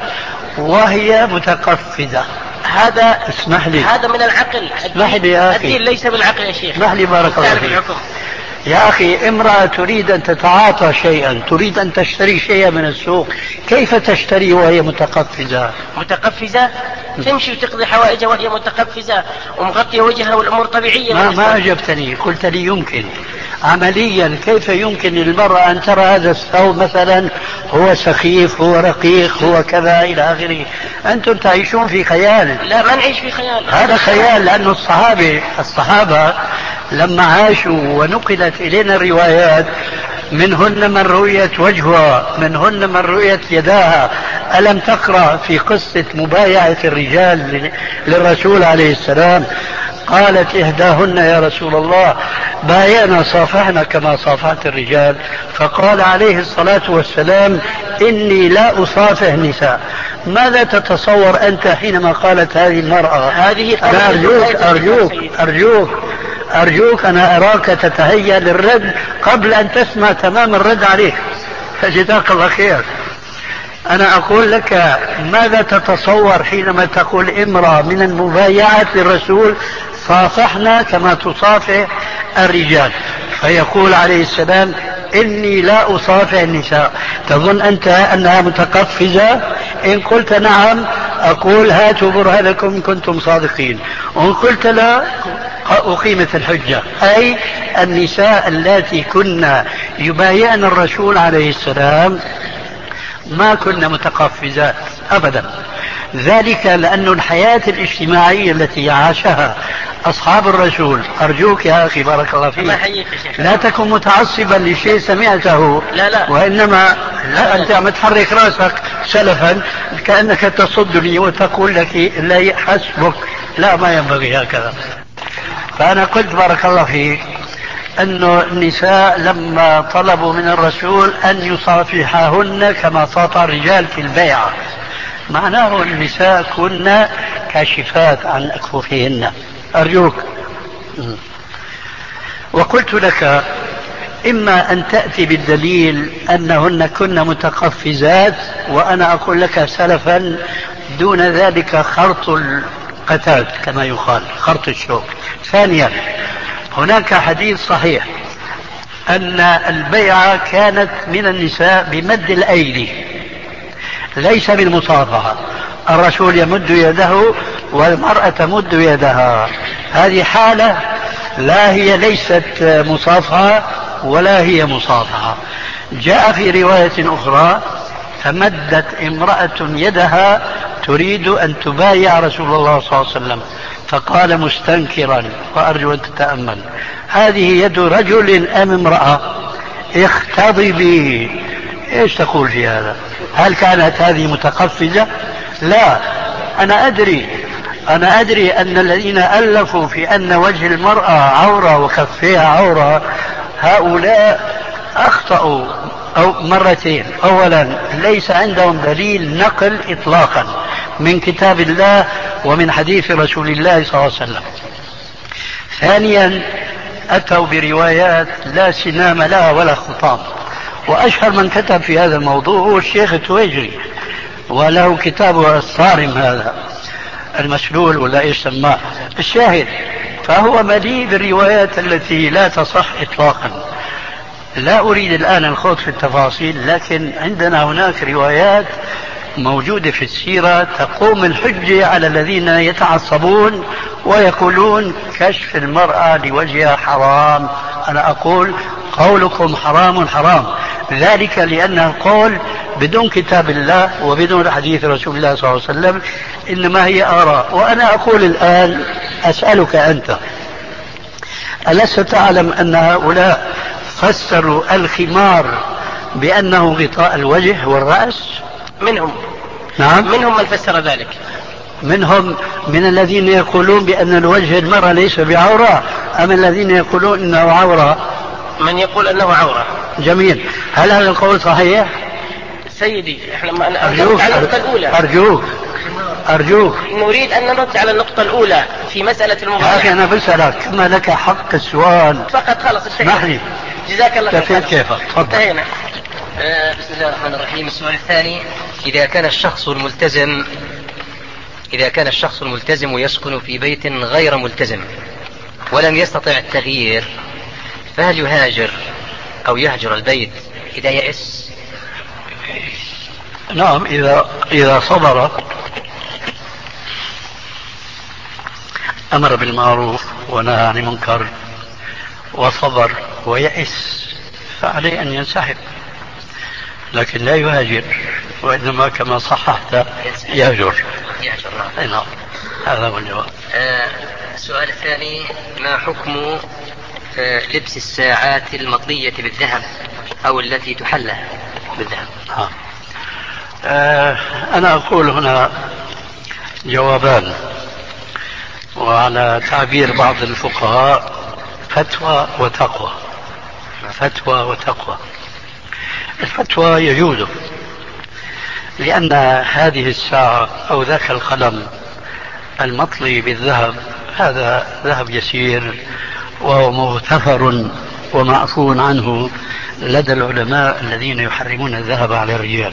Speaker 3: وهي متقفزة.
Speaker 2: هذا
Speaker 3: اسمح لي،
Speaker 2: هذا من العقل.
Speaker 3: اسمح لي يا أخي،
Speaker 2: الدين ليس بالعقل يا شيخ.
Speaker 3: اسمح لي بارك الله فيك. يا أخي امرأة تريد أن تتعاطى شيئا، تريد أن تشتري شيئا من السوق، كيف تشتري وهي متقفزة؟
Speaker 2: متقفزة تمشي وتقضي حوائجها وهي متقفزة ومغطية وجهها والأمور طبيعية.
Speaker 3: ما, ما أجبتني، قلت لي يمكن عمليا. كيف يمكن للمرأة أن ترى هذا الثوب مثلا هو سخيف، هو رقيق، هو كذا إلى آخره؟ أنتم تعيشون في خيال.
Speaker 2: لا، ما نعيش في خيال،
Speaker 3: هذا خيال. لأن الصحابة الصحابة لما عاشوا ونقلت إلينا الروايات منهن من رؤيت وجهها، منهن من رؤيت يداها. ألم تقرأ في قصة مبايعة الرجال للرسول عليه السلام؟ قالت إحداهن يا رسول الله بايعنا صافحنا كما صافحت الرجال. فقال عليه الصلاة والسلام إني لا أصافح النساء. ماذا تتصور أنت حينما قالت هذه المرأة؟
Speaker 2: هذه
Speaker 3: أرجوك أرجوك أرجوك أرجوك أنا أراك تتهيأ للرد قبل أن تسمع تمام الرد عليك، فجزاك الله خير. أنا أقول لك ماذا تتصور حينما تقول امرأة من المبايعة للرسول صافحنا كما تصافح الرجال، فيقول عليه السلام إني لا أصافح النساء. تظن أنت أنها متقفزة؟ إن قلت نعم أقول هاتوا برهانكم إن كنتم صادقين، وإن قلت لا أقيمت الحجة. أي النساء التي كنا يبايعن الرسول عليه السلام ما كنا متقفزات أبدا. ذلك لأن الحياة الاجتماعية التي عاشها أصحاب الرسول، أرجوك يا أخي بارك الله فيك لا تكن متعصبا لشيء سمعته،
Speaker 2: لا لا
Speaker 3: وإنما لا أنت عم تحرك رأسك سلفا كأنك تصدني وتقول لك لا حسبك. لا، ما ينبغي هكذا. فأنا قلت بارك الله فيك أن النساء لما طلبوا من الرسول أن يصافحهن كما صافح الرجال في البيعة، معناه النساء كنا كاشفات عن أكفوفهن. أرجوك. وقلت لك إما أن تأتي بالدليل أنهن كن متقفزات، وأنا أقول لك سلفا دون ذلك خرط القتاد كما يقال، خرط الشوك. ثانيا هناك حديث صحيح أن البيعة كانت من النساء بمد الأيدي ليس بالمصافحة. الرسول يمد يده والمرأة تمد يدها. هذه حالة لا هي ليست مصافحة ولا هي مصافحة. جاء في رواية أخرى فمدت امرأة يدها تريد أن تبايع رسول الله صلى الله عليه وسلم فقال مستنكرا، وأرجو أن تتأمل، هذه يد رجل أم امرأة؟ اختضبي. ايش تقول في هذا؟ هل كانت هذه متقفزة؟ لا. أنا أدري أنا أدري أن الذين ألفوا في أن وجه المرأة عورة وكفيها عورة هؤلاء أخطأوا أو مرتين. أولا ليس عندهم دليل نقل إطلاقا من كتاب الله ومن حديث رسول الله صلى الله عليه وسلم. ثانيا أتوا بروايات لا سنام لها ولا خطام. وأشهر من كتب في هذا الموضوع هو الشيخ التويجري، وله كتابه الصارم هذا المسلول ولا ايش سماه. الشاهد فهو مليء بالروايات التي لا تصح إطلاقا. لا أريد الآن الخوض في التفاصيل، لكن عندنا هناك روايات موجودة في السيرة تقوم الحجة على الذين يتعصبون ويقولون كشف المرأة لوجهها حرام. أنا أقول قولكم حرام حرام، ذلك لأنه قول بدون كتاب الله وبدون حديث رسول الله صلى الله عليه وسلم، إنما هي آراء. وأنا أقول الآن أسألك أنت، ألست تعلم أن هؤلاء فسروا الخمار بأنه غطاء الوجه والرأس؟
Speaker 2: منهم
Speaker 3: نعم
Speaker 2: منهم من فسر ذلك،
Speaker 3: منهم من الذين يقولون بأن الوجه المرأة ليس بعورة، أم الذين يقولون أنه عورة؟
Speaker 2: من يقول أنه عورة.
Speaker 3: جميل. هل هذا القول صحيح؟
Speaker 2: سيدي احنا ما
Speaker 3: أرجوك
Speaker 2: على النقطة الأولى
Speaker 3: أرجوك أرجوك
Speaker 2: نريد أن نرد على النقطة الأولى في مسألة المبايعة.
Speaker 3: يا أخي أنا بسألك كما لك حق السؤال
Speaker 2: فقط. خلص انتهينا.
Speaker 3: نحن
Speaker 2: جزاك الله خير.
Speaker 3: كيف كيف تفضل.
Speaker 2: انتهينا.
Speaker 4: آه بسم الله الرحمن الرحيم. السؤال الثاني: إذا كان الشخص الملتزم إذا كان الشخص الملتزم يسكن في بيت غير ملتزم ولم يستطع التغيير، فهل يهاجر أو يهجر البيت إذا يئس؟
Speaker 3: نعم، إذا إذا صبر أمر بالمعروف ونهى عن المنكر وصبر ويئس فعليه أن ينسحب، لكن لا يهاجر، وإنما كما صححت يهجر.
Speaker 4: يهجر نعم.
Speaker 3: نعم، هذا هو الجواب.
Speaker 4: آه السؤال الثاني: ما حكم آه لبس الساعات المطلية بالذهب أو التي تحلى بالذهب؟
Speaker 3: آه. آه أنا أقول هنا جوابان، وعلى تعبير بعض الفقهاء فتوى وتقوى. فتوى وتقوى. الفتوى يجوز، لأن هذه الساعة أو ذاك القلم المطلي بالذهب هذا ذهب يسير وهو مغتفر ومعفو عنه لدى العلماء الذين يحرمون الذهب على الرجال.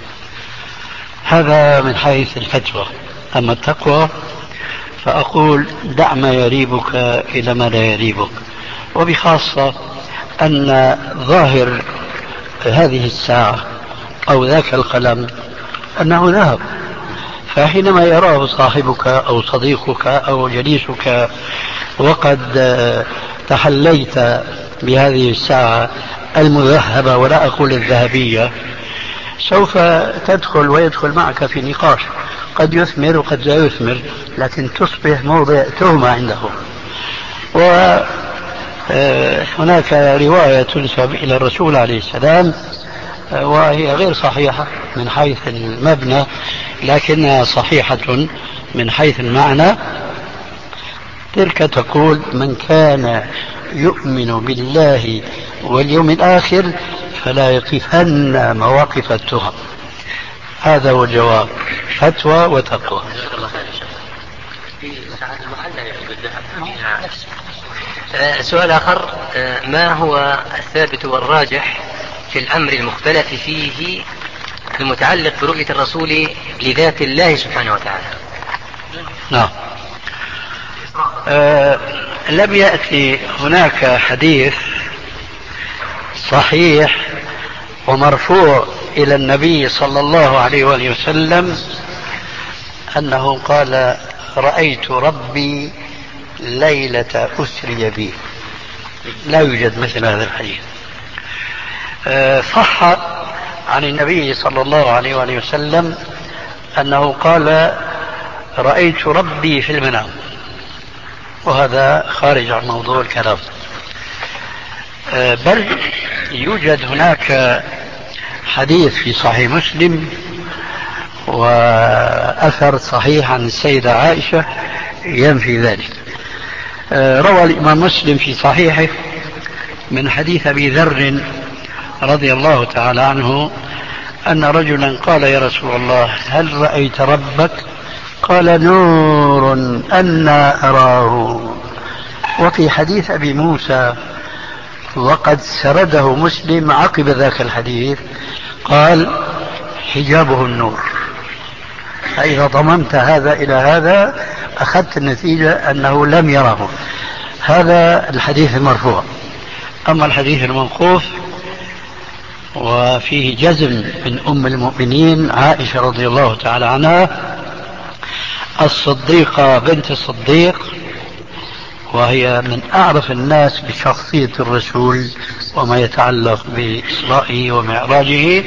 Speaker 3: هذا من حيث الفتوى. أما التقوى فأقول دع ما يريبك إلى ما لا يريبك، وبخاصة أن ظاهر هذه الساعة أو ذاك القلم أنه ذهب، فحينما يراه صاحبك أو صديقك أو جليسك وقد تحليت بهذه الساعة المذهبة ولا أقول الذهبية، سوف تدخل ويدخل معك في نقاش قد يثمر وقد لا يثمر، لكن تصبح موضع تهمة عنده. وهناك رواية تنسب إلى الرسول عليه السلام وهي غير صحيحة من حيث المبنى لكنها صحيحة من حيث المعنى. تلك تقول: من كان يؤمن بالله واليوم الآخر فلا يقفن مواقف التهم. هذا هو الجواب، فتوى وتقوى.
Speaker 4: سؤال آخر: ما هو الثابت والراجح في الأمر المختلف فيه المتعلق برؤية الرسول لذات الله سبحانه وتعالى؟
Speaker 3: نعم. آه لم يأتي هناك حديث صحيح ومرفوع إلى النبي صلى الله عليه وآله وسلم أنه قال: رأيت ربي ليلة أسري بي. لا يوجد مثل هذا الحديث. آه صح عن النبي صلى الله عليه وآله وسلم أنه قال: رأيت ربي في المنام، وهذا خارج عن موضوع الكلام. آه بل يوجد هناك حديث في صحيح مسلم وأثر صحيح عن السيدة عائشة ينفي ذلك. آه روى الإمام مسلم في صحيحه من حديث أبي ذر رضي الله تعالى عنه أن رجلا قال: يا رسول الله، هل رأيت ربك؟ قال: نور أنا أراه. وفي حديث أبي موسى وقد سرده مسلم عقب ذاك الحديث قال: حجابه النور. فإذا ضممت هذا إلى هذا أخذت النتيجة أنه لم يره. هذا الحديث المرفوع. أما الحديث الموقوف وفيه جزم من أم المؤمنين عائشة رضي الله تعالى عنها الصديقة بنت الصديق، وهي من أعرف الناس بشخصية الرسول وما يتعلق بإسرائه ومعراجه،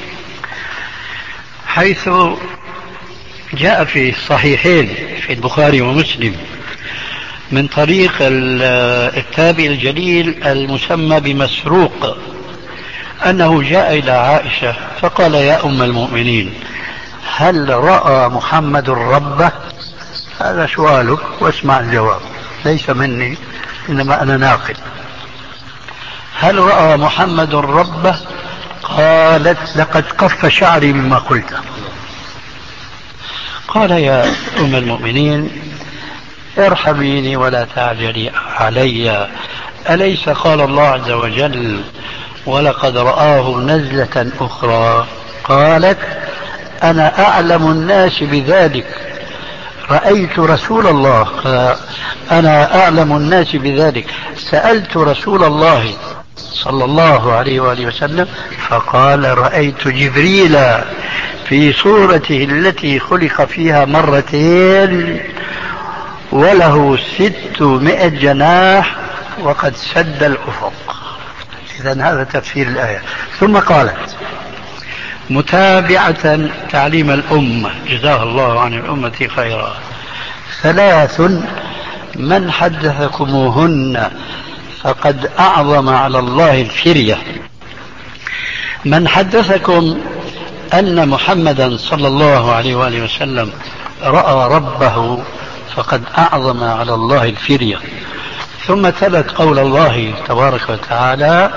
Speaker 3: حيث جاء في الصحيحين في البخاري ومسلم من طريق التابعي الجليل المسمى بمسروق أنه جاء إلى عائشة فقال: يا أم المؤمنين، هل رأى محمد ربه؟ هذا سؤالك واسمع الجواب، ليس مني إنما أنا ناقل. هل رأى محمد ربه؟ قالت: لقد قف شعري مما قلت. قال: يا أم المؤمنين ارحميني ولا تعجلي علي، أليس قال الله عز وجل: ولقد رآه نزلة أخرى قالت أنا أعلم الناس بذلك، رأيت رسول الله، أنا أعلم الناس بذلك، سألت رسول الله صلى الله عليه وآله وسلم فقال رأيت جبريل في صورته التي خلق فيها مرتين وله ستمائة جناح وقد سد الأفق. إذن هذا تفسير الآية. ثم قالت متابعة تعليم الأمة جزاها الله عن الأمة خيرا: ثلاث من حدثكموهن فقد أعظم على الله الفرية. من حدثكم أن محمدا صلى الله عليه وآله وسلم رأى ربه فقد أعظم على الله الفرية. ثم تلت قول الله تبارك وتعالى: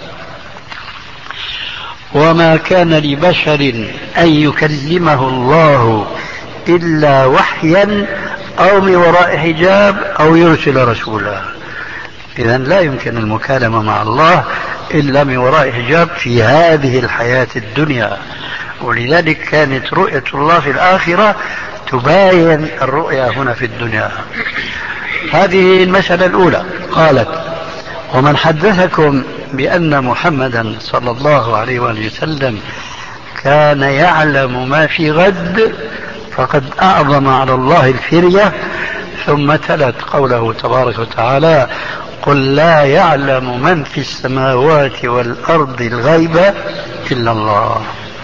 Speaker 3: وما كان لبشر أن يكلمه الله إلا وحيا أو من وراء حجاب أو يرسل رسولا. إذن لا يمكن المكالمة مع الله إلا من وراء حجاب في هذه الحياة الدنيا، ولذلك كانت رؤية الله في الآخرة تباين الرؤيا هنا في الدنيا. هذه المسألة الأولى. قالت: ومن حدثكم بأن محمدا صلى الله عليه وآله وسلم كان يعلم ما في غد فقد أعظم على الله الفرية. ثم تلت قوله تبارك وتعالى: قل لا يعلم من في السماوات والأرض الغيب إلا الله.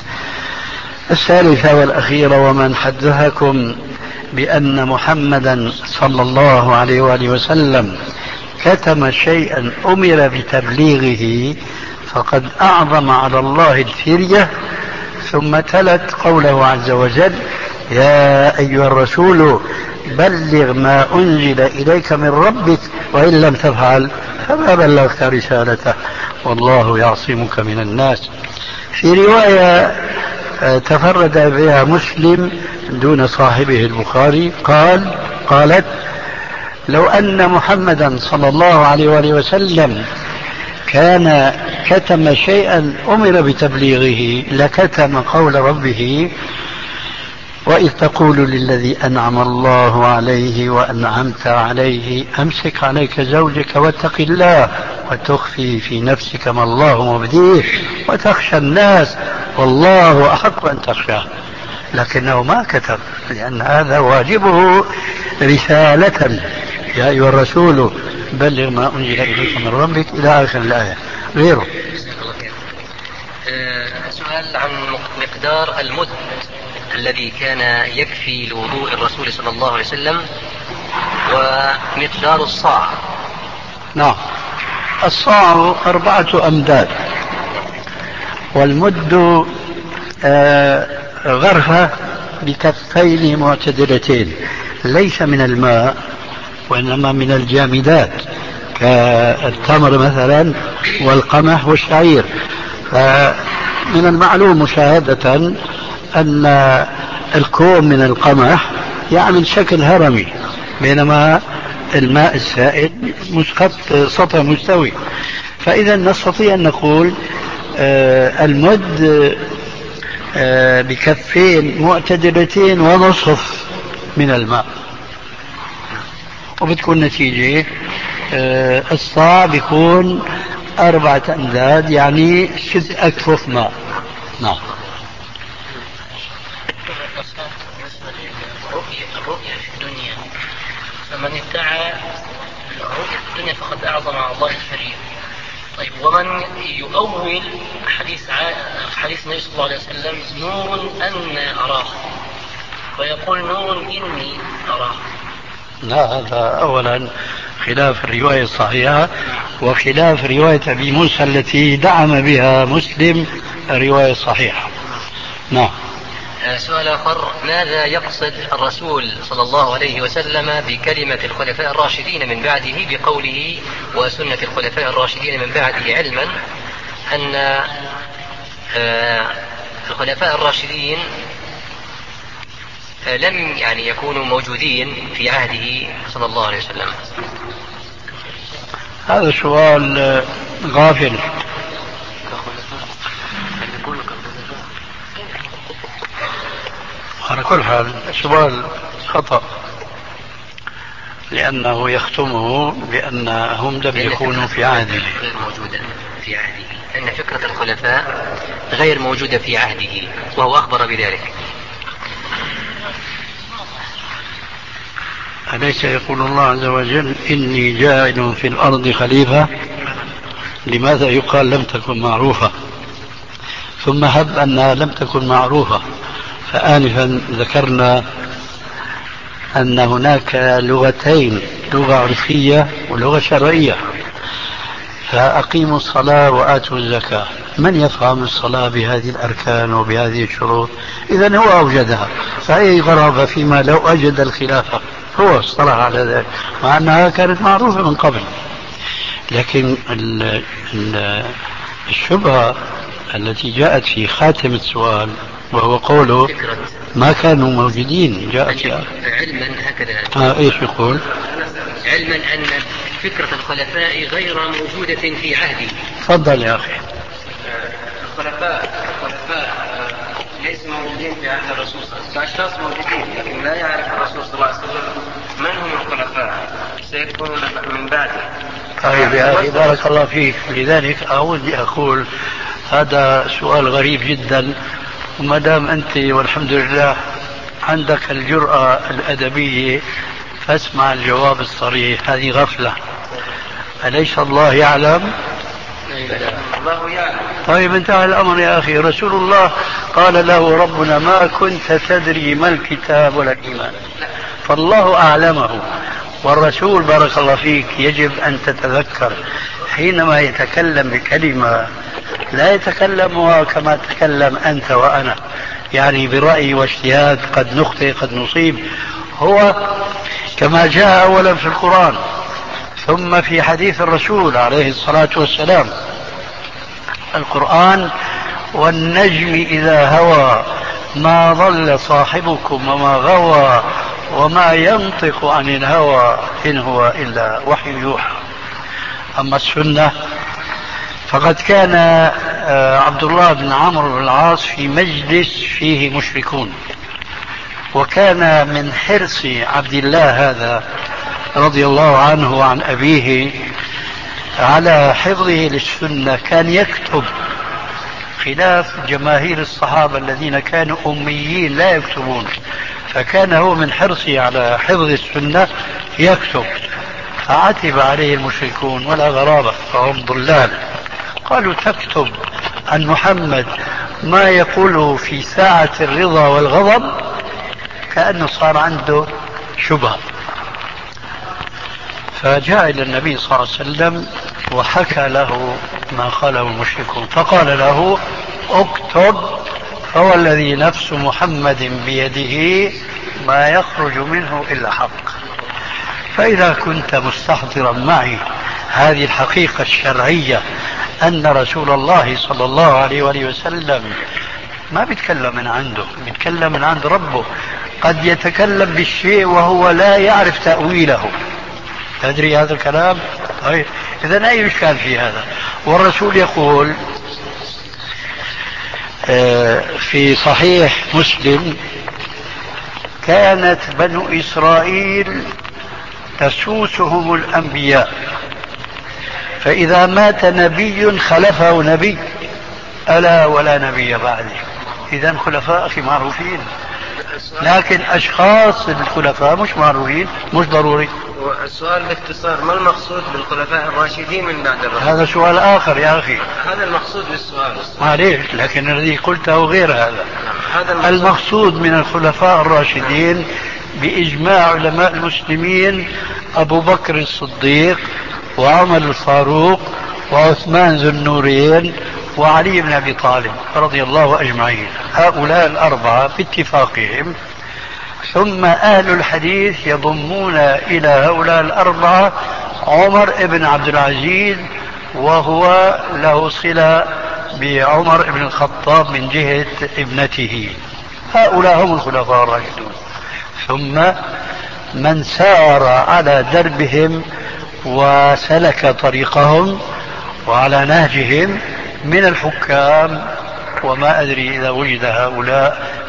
Speaker 3: الثالثة والأخيرة: ومن حدثكم بأن محمدا صلى الله عليه وآله وسلم كتم شيئا أمر بتبليغه فقد أعظم على الله الفرية. ثم تلت قوله عز وجل: يا أيها الرسول بلغ ما أنزل إليك من ربك وإن لم تفعل فما بلغت رسالته والله يعصمك من الناس. في رواية تفرد بها مسلم دون صاحبه البخاري قال قالت: لو أن محمدا صلى الله عليه وآله وسلم كان كتم شيئا أمر بتبليغه لكتم قول ربه: وإذ تقول للذي أنعم الله عليه وأنعمت عليه أمسك عليك زوجك واتق الله وتخفي في نفسك ما الله مبديه وتخشى الناس والله أحق أن تخشاه. لكنه ما كتب لأن هذا واجبه رسالة: يا أيها الرسول بلغ ما أنزل إليك من ربك إلى آخر الآية. غيره.
Speaker 4: سؤال عن مقدار المد الذي كان يكفي لوضوء الرسول صلى الله عليه وسلم ومقدار الصاع.
Speaker 3: نعم، الصاع أربعة أمداد، والمد آه غرفة بكفين معتدلتين، ليس من الماء وإنما من الجامدات كالتمر مثلا والقمح والشعير. فمن المعلوم مشاهدة أن الكوم من القمح يعمل شكل هرمي، بينما الماء السائل مسقط سطح مستوي. فإذا نستطيع أن نقول آه المد آه بكفين معتدلتين ونصف من الماء، وبتكون نتيجة آه الصاع بيكون أربعة أمداد يعني ست أكفف ماء. نعم.
Speaker 2: الرؤية في الدنيا، فمن ادعى الرؤية في الدنيا فقد أعظم على الله الفريق. طيب، ومن يؤول حديث حديث النبي صلى الله عليه وسلم: نور أن أراه، ويقول: نور إني أراه.
Speaker 3: لا، هذا أولا خلاف الرواية الصحيحة وخلاف رواية أبي موسى التي دعم بها مسلم الرواية الصحيحة. نعم.
Speaker 4: سؤال آخر: ماذا يقصد الرسول صلى الله عليه وسلم بكلمة الخلفاء الراشدين من بعده بقوله وسنة الخلفاء الراشدين من بعده، علما أن الخلفاء الراشدين لم يعني يكونوا موجودين في عهده صلى الله عليه وسلم؟
Speaker 3: هذا سؤال غافل، على كل حال سؤال خطأ، لأنه يختمه بأنهم لم يكونوا في عهده.
Speaker 4: غير موجودة في عهده، أن فكرة الخلفاء غير موجودة في عهده، وهو أخبر بذلك.
Speaker 3: أليس يقول الله عز وجل إني جاعل في الأرض خليفة؟ لماذا يقال لم تكن معروفة؟ ثم هب أنها لم تكن معروفة، فآنفا ذكرنا أن هناك لغتين، لغة عرفية ولغة شرعية. فأقيموا الصلاة وآتوا الزكاة، من يفهم الصلاة بهذه الأركان وبهذه الشروط؟ إذن هو أوجدها، فأي غرابة فيما لو أجد الخلافة، هو اصطلح على ذلك مع أنها كانت معروفة من قبل. لكن ال ال الشبهة التي جاءت في خاتم السؤال وهو قوله ما كانوا موجودين، جاءت في
Speaker 4: علما هكذا.
Speaker 3: آه ايش يقول؟
Speaker 4: علما أن فكرة الخلفاء غير موجودة في عهده.
Speaker 3: تفضل يا أخي.
Speaker 6: الخلفاء الخلفاء ليسوا موجودين في عهد الرسول صلى الله عليه وسلم، أشخاص موجودين لكن لا يعرف الرسول صلى الله عليه وسلم من هم الخلفاء، سيكونون من بعده.
Speaker 3: طيب يا أخي بارك الله فيك، لذلك أود أقول هذا سؤال غريب جدا، وما دام أنت والحمد لله عندك الجرأة الأدبية فاسمع الجواب الصريح. هذه غفلة، أليس الله يعلم؟
Speaker 6: الله يعلم.
Speaker 3: طيب انتهى الأمر يا أخي. رسول الله قال له ربنا ما كنت تدري ما الكتاب ولا الإيمان، فالله أعلمه. والرسول بارك الله فيك يجب أن تتذكر حينما يتكلم بكلمة لا يتكلمها كما تكلم أنت وأنا، يعني برأي واجتهاد، قد نخطئ قد نصيب. هو كما جاء أولا في القرآن ثم في حديث الرسول عليه الصلاة والسلام. القرآن والنجم إذا هوى ما ضل صاحبكم وما غوى وما ينطق عن الهوى إن هو إلا وحي يوحى. أما السنة فقد كان عبد الله بن عمرو بن العاص في مجلس فيه مشركون، وكان من حرص عبد الله هذا رضي الله عنه وعن أبيه على حفظه للسنة، كان يكتب خلاف جماهير الصحابة الذين كانوا أميين لا يكتبون، فكان هو من حرصه على حفظ السنة يكتب. فعتب عليه المشركون ولا غرابة، فهم ضلال. قالوا تكتب عن محمد ما يقوله في ساعة الرضا والغضب، كأنه صار عنده شبهة. فجاء إلى النبي صلى الله عليه وسلم وحكى له ما قاله المشركون، فقال له اكتب فهو الذي نفس محمد بيده ما يخرج منه إلا حق. فإذا كنت مستحضرا معي هذه الحقيقة الشرعية أن رسول الله صلى الله عليه وآله وسلم ما بيتكلم من عنده، بيتكلم من عند ربه، قد يتكلم بالشيء وهو لا يعرف تأويله. تدري هذا الكلام؟ طيب إذن أي إشكال في هذا؟ والرسول يقول في صحيح مسلم كانت بنو إسرائيل تسوسهم الأنبياء، فإذا مات نبي خلفه نبي ألا ولا نبي بعده. إذن خلفاء أخي معروفين، لكن أشخاص الخلفاء مش معروفين، مش ضروري.
Speaker 6: السؤال باختصار ما المقصود بالخلفاء الراشدين من بعد الرسول؟
Speaker 3: هذا سؤال آخر يا أخي،
Speaker 6: هذا المقصود بالسؤال.
Speaker 3: معليش، لكن الذي قلته غير هذا.
Speaker 6: هذا المقصود.
Speaker 3: المقصود من الخلفاء الراشدين بإجماع علماء المسلمين أبو بكر الصديق وعمر الفاروق وعثمان ذو النورين وعلي بن أبي طالب رضي الله أجمعين، هؤلاء الأربعة باتفاقهم. ثم أهل الحديث يضمون إلى هؤلاء الأربعة عمر بن عبد العزيز، وهو له صلة بعمر بن الخطاب من جهة ابنته. هؤلاء هم الخلفاء الراشدون. ثم من سار على دربهم وسلك طريقهم وعلى نهجهم من الحكام، وما أدري إذا وجد هؤلاء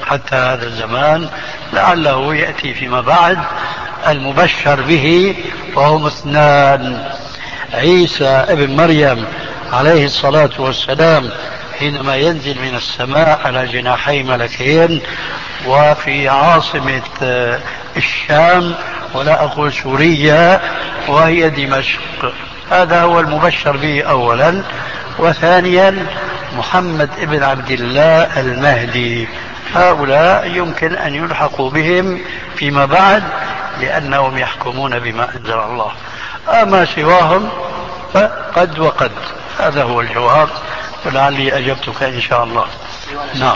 Speaker 3: حتى هذا الزمان، لعله يأتي فيما بعد المبشر به، وهم اثنان: عيسى ابن مريم عليه الصلاة والسلام حينما ينزل من السماء على جناحي ملكين وفي عاصمة الشام، ولا أقول سوريا، وهي دمشق. هذا هو المبشر به أولا. وثانيا محمد ابن عبد الله المهدي. هؤلاء يمكن أن يلحقوا بهم فيما بعد لأنهم يحكمون بما أنزل الله. أما سواهم فقد وقد. هذا هو الجواب، ولعلي أجبتك إن شاء الله. نعم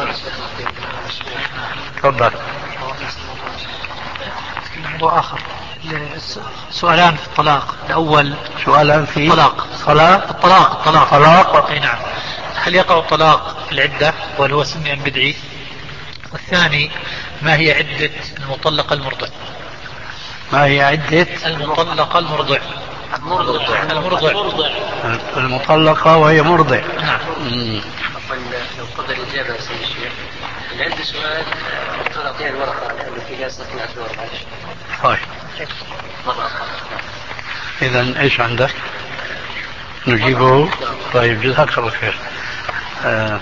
Speaker 3: تفضل.
Speaker 7: موضوع آخر، سؤالان في الطلاق. الأول
Speaker 3: سؤالان في
Speaker 7: الطلاق.
Speaker 3: صلاة
Speaker 7: الطلاق الطلاق
Speaker 3: طلاق.
Speaker 7: أي نعم. هل يقع الطلاق في العدة وهل هو سمي بدعي؟ والثاني: ما هي عدة المطلقة المرضع؟
Speaker 3: ما هي عدة
Speaker 7: المطلقة المرضع؟ المرضع المرضع
Speaker 3: المطلقة وهي مرضع.
Speaker 7: نعم.
Speaker 2: لو قبل الإجابة يا سيدي الشيخ، اللي عنده سؤال أعطيها الورقة لأنه في ناس سكنت الورقة. معلش.
Speaker 3: طيب. إذا إيش عندك؟ نجيبه. طيب جزاك الله خير. آه.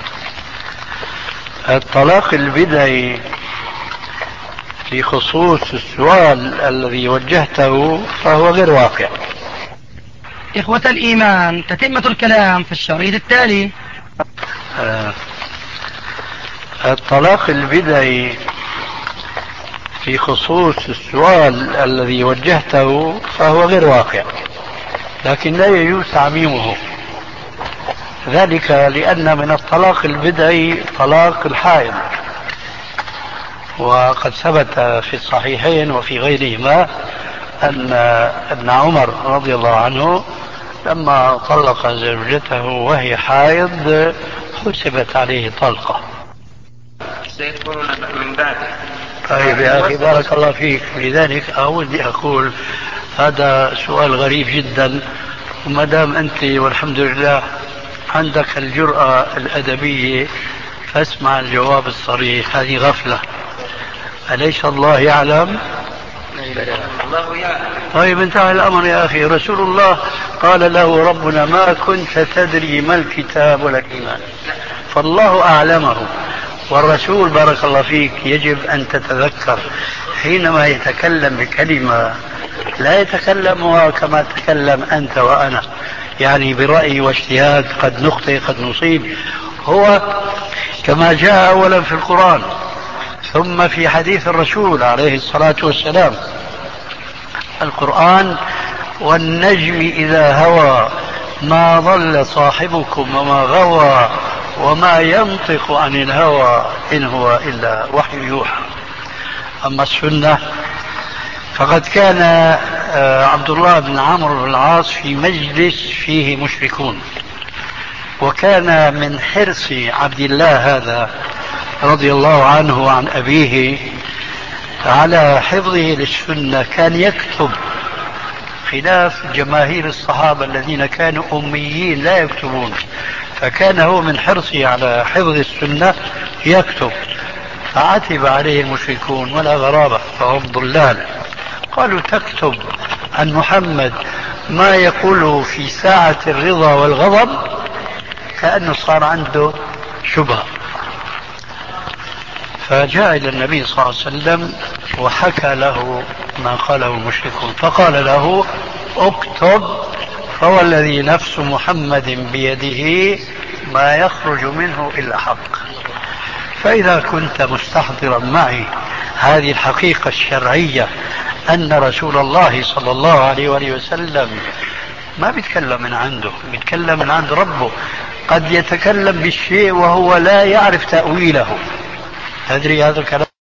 Speaker 3: الطلاق البدعي في خصوص السؤال الذي وجهته فهو غير واقع.
Speaker 1: إخوة الإيمان، تتمة الكلام في الشريط التالي.
Speaker 3: آه. الطلاق البدعي في خصوص السؤال الذي وجهته فهو غير واقع، لكن لا يجوز تعميمه، ذلك لأن من الطلاق البدعي طلاق الحائض، وقد ثبت في الصحيحين وفي غيرهما أن ابن عمر رضي الله عنه لما طلق زوجته وهي حائض حسبت عليه طلقة.
Speaker 6: سيكون من بعده.
Speaker 3: طيب يا أخي بارك الله فيك، لذلك أودي أقول هذا سؤال غريب جدا، وما دام أنت والحمد لله عندك الجرأة الأدبية فاسمع الجواب الصريح. هذه غفلة، أليس الله يعلم؟
Speaker 6: الله يعلم.
Speaker 3: طيب انتهى الأمر يا أخي. رسول الله قال له ربنا: ما كنت تدري ما الكتاب ولا الإيمان، فالله أعلمه. والرسول بارك الله فيك يجب أن تتذكر حينما يتكلم بكلمة لا يتكلمها كما تكلم أنت وأنا، يعني برأي واجتهاد، قد نخطئ قد نصيب. هو كما جاء أولا في القرآن ثم في حديث الرسول عليه الصلاة والسلام. القرآن: والنجم إذا هوى ما ضل صاحبكم وما غوى وما ينطق عن الهوى إن هو إلا وحي يوحى. أما السنة فقد كان عبد الله بن عمرو بن العاص في مجلس فيه مشركون، وكان من حرص عبد الله هذا رضي الله عنه وعن أبيه على حفظه للسنة، كان يكتب، خلاف جماهير الصحابة الذين كانوا أميين لا يكتبون، فكان هو من حرصه على حفظ السنة يكتب. فعتب عليه المشركون ولا غرابة، فهم ضلال. قالوا: تكتب عن محمد ما يقوله في ساعة الرضا والغضب؟ كأنه صار عنده شبهة. فجاء إلى النبي صلى الله عليه وسلم وحكى له ما قاله المشركون، فقال له: اكتب، فوالذي نفس محمد بيده ما يخرج منه إلا حق. فإذا كنت مستحضرا معي هذه الحقيقة الشرعية أن رسول الله صلى الله عليه وآله وسلم ما بيتكلم من عنده، بيتكلم من عند ربه، قد يتكلم بالشيء وهو لا يعرف تأويله. تدري هذا الكلام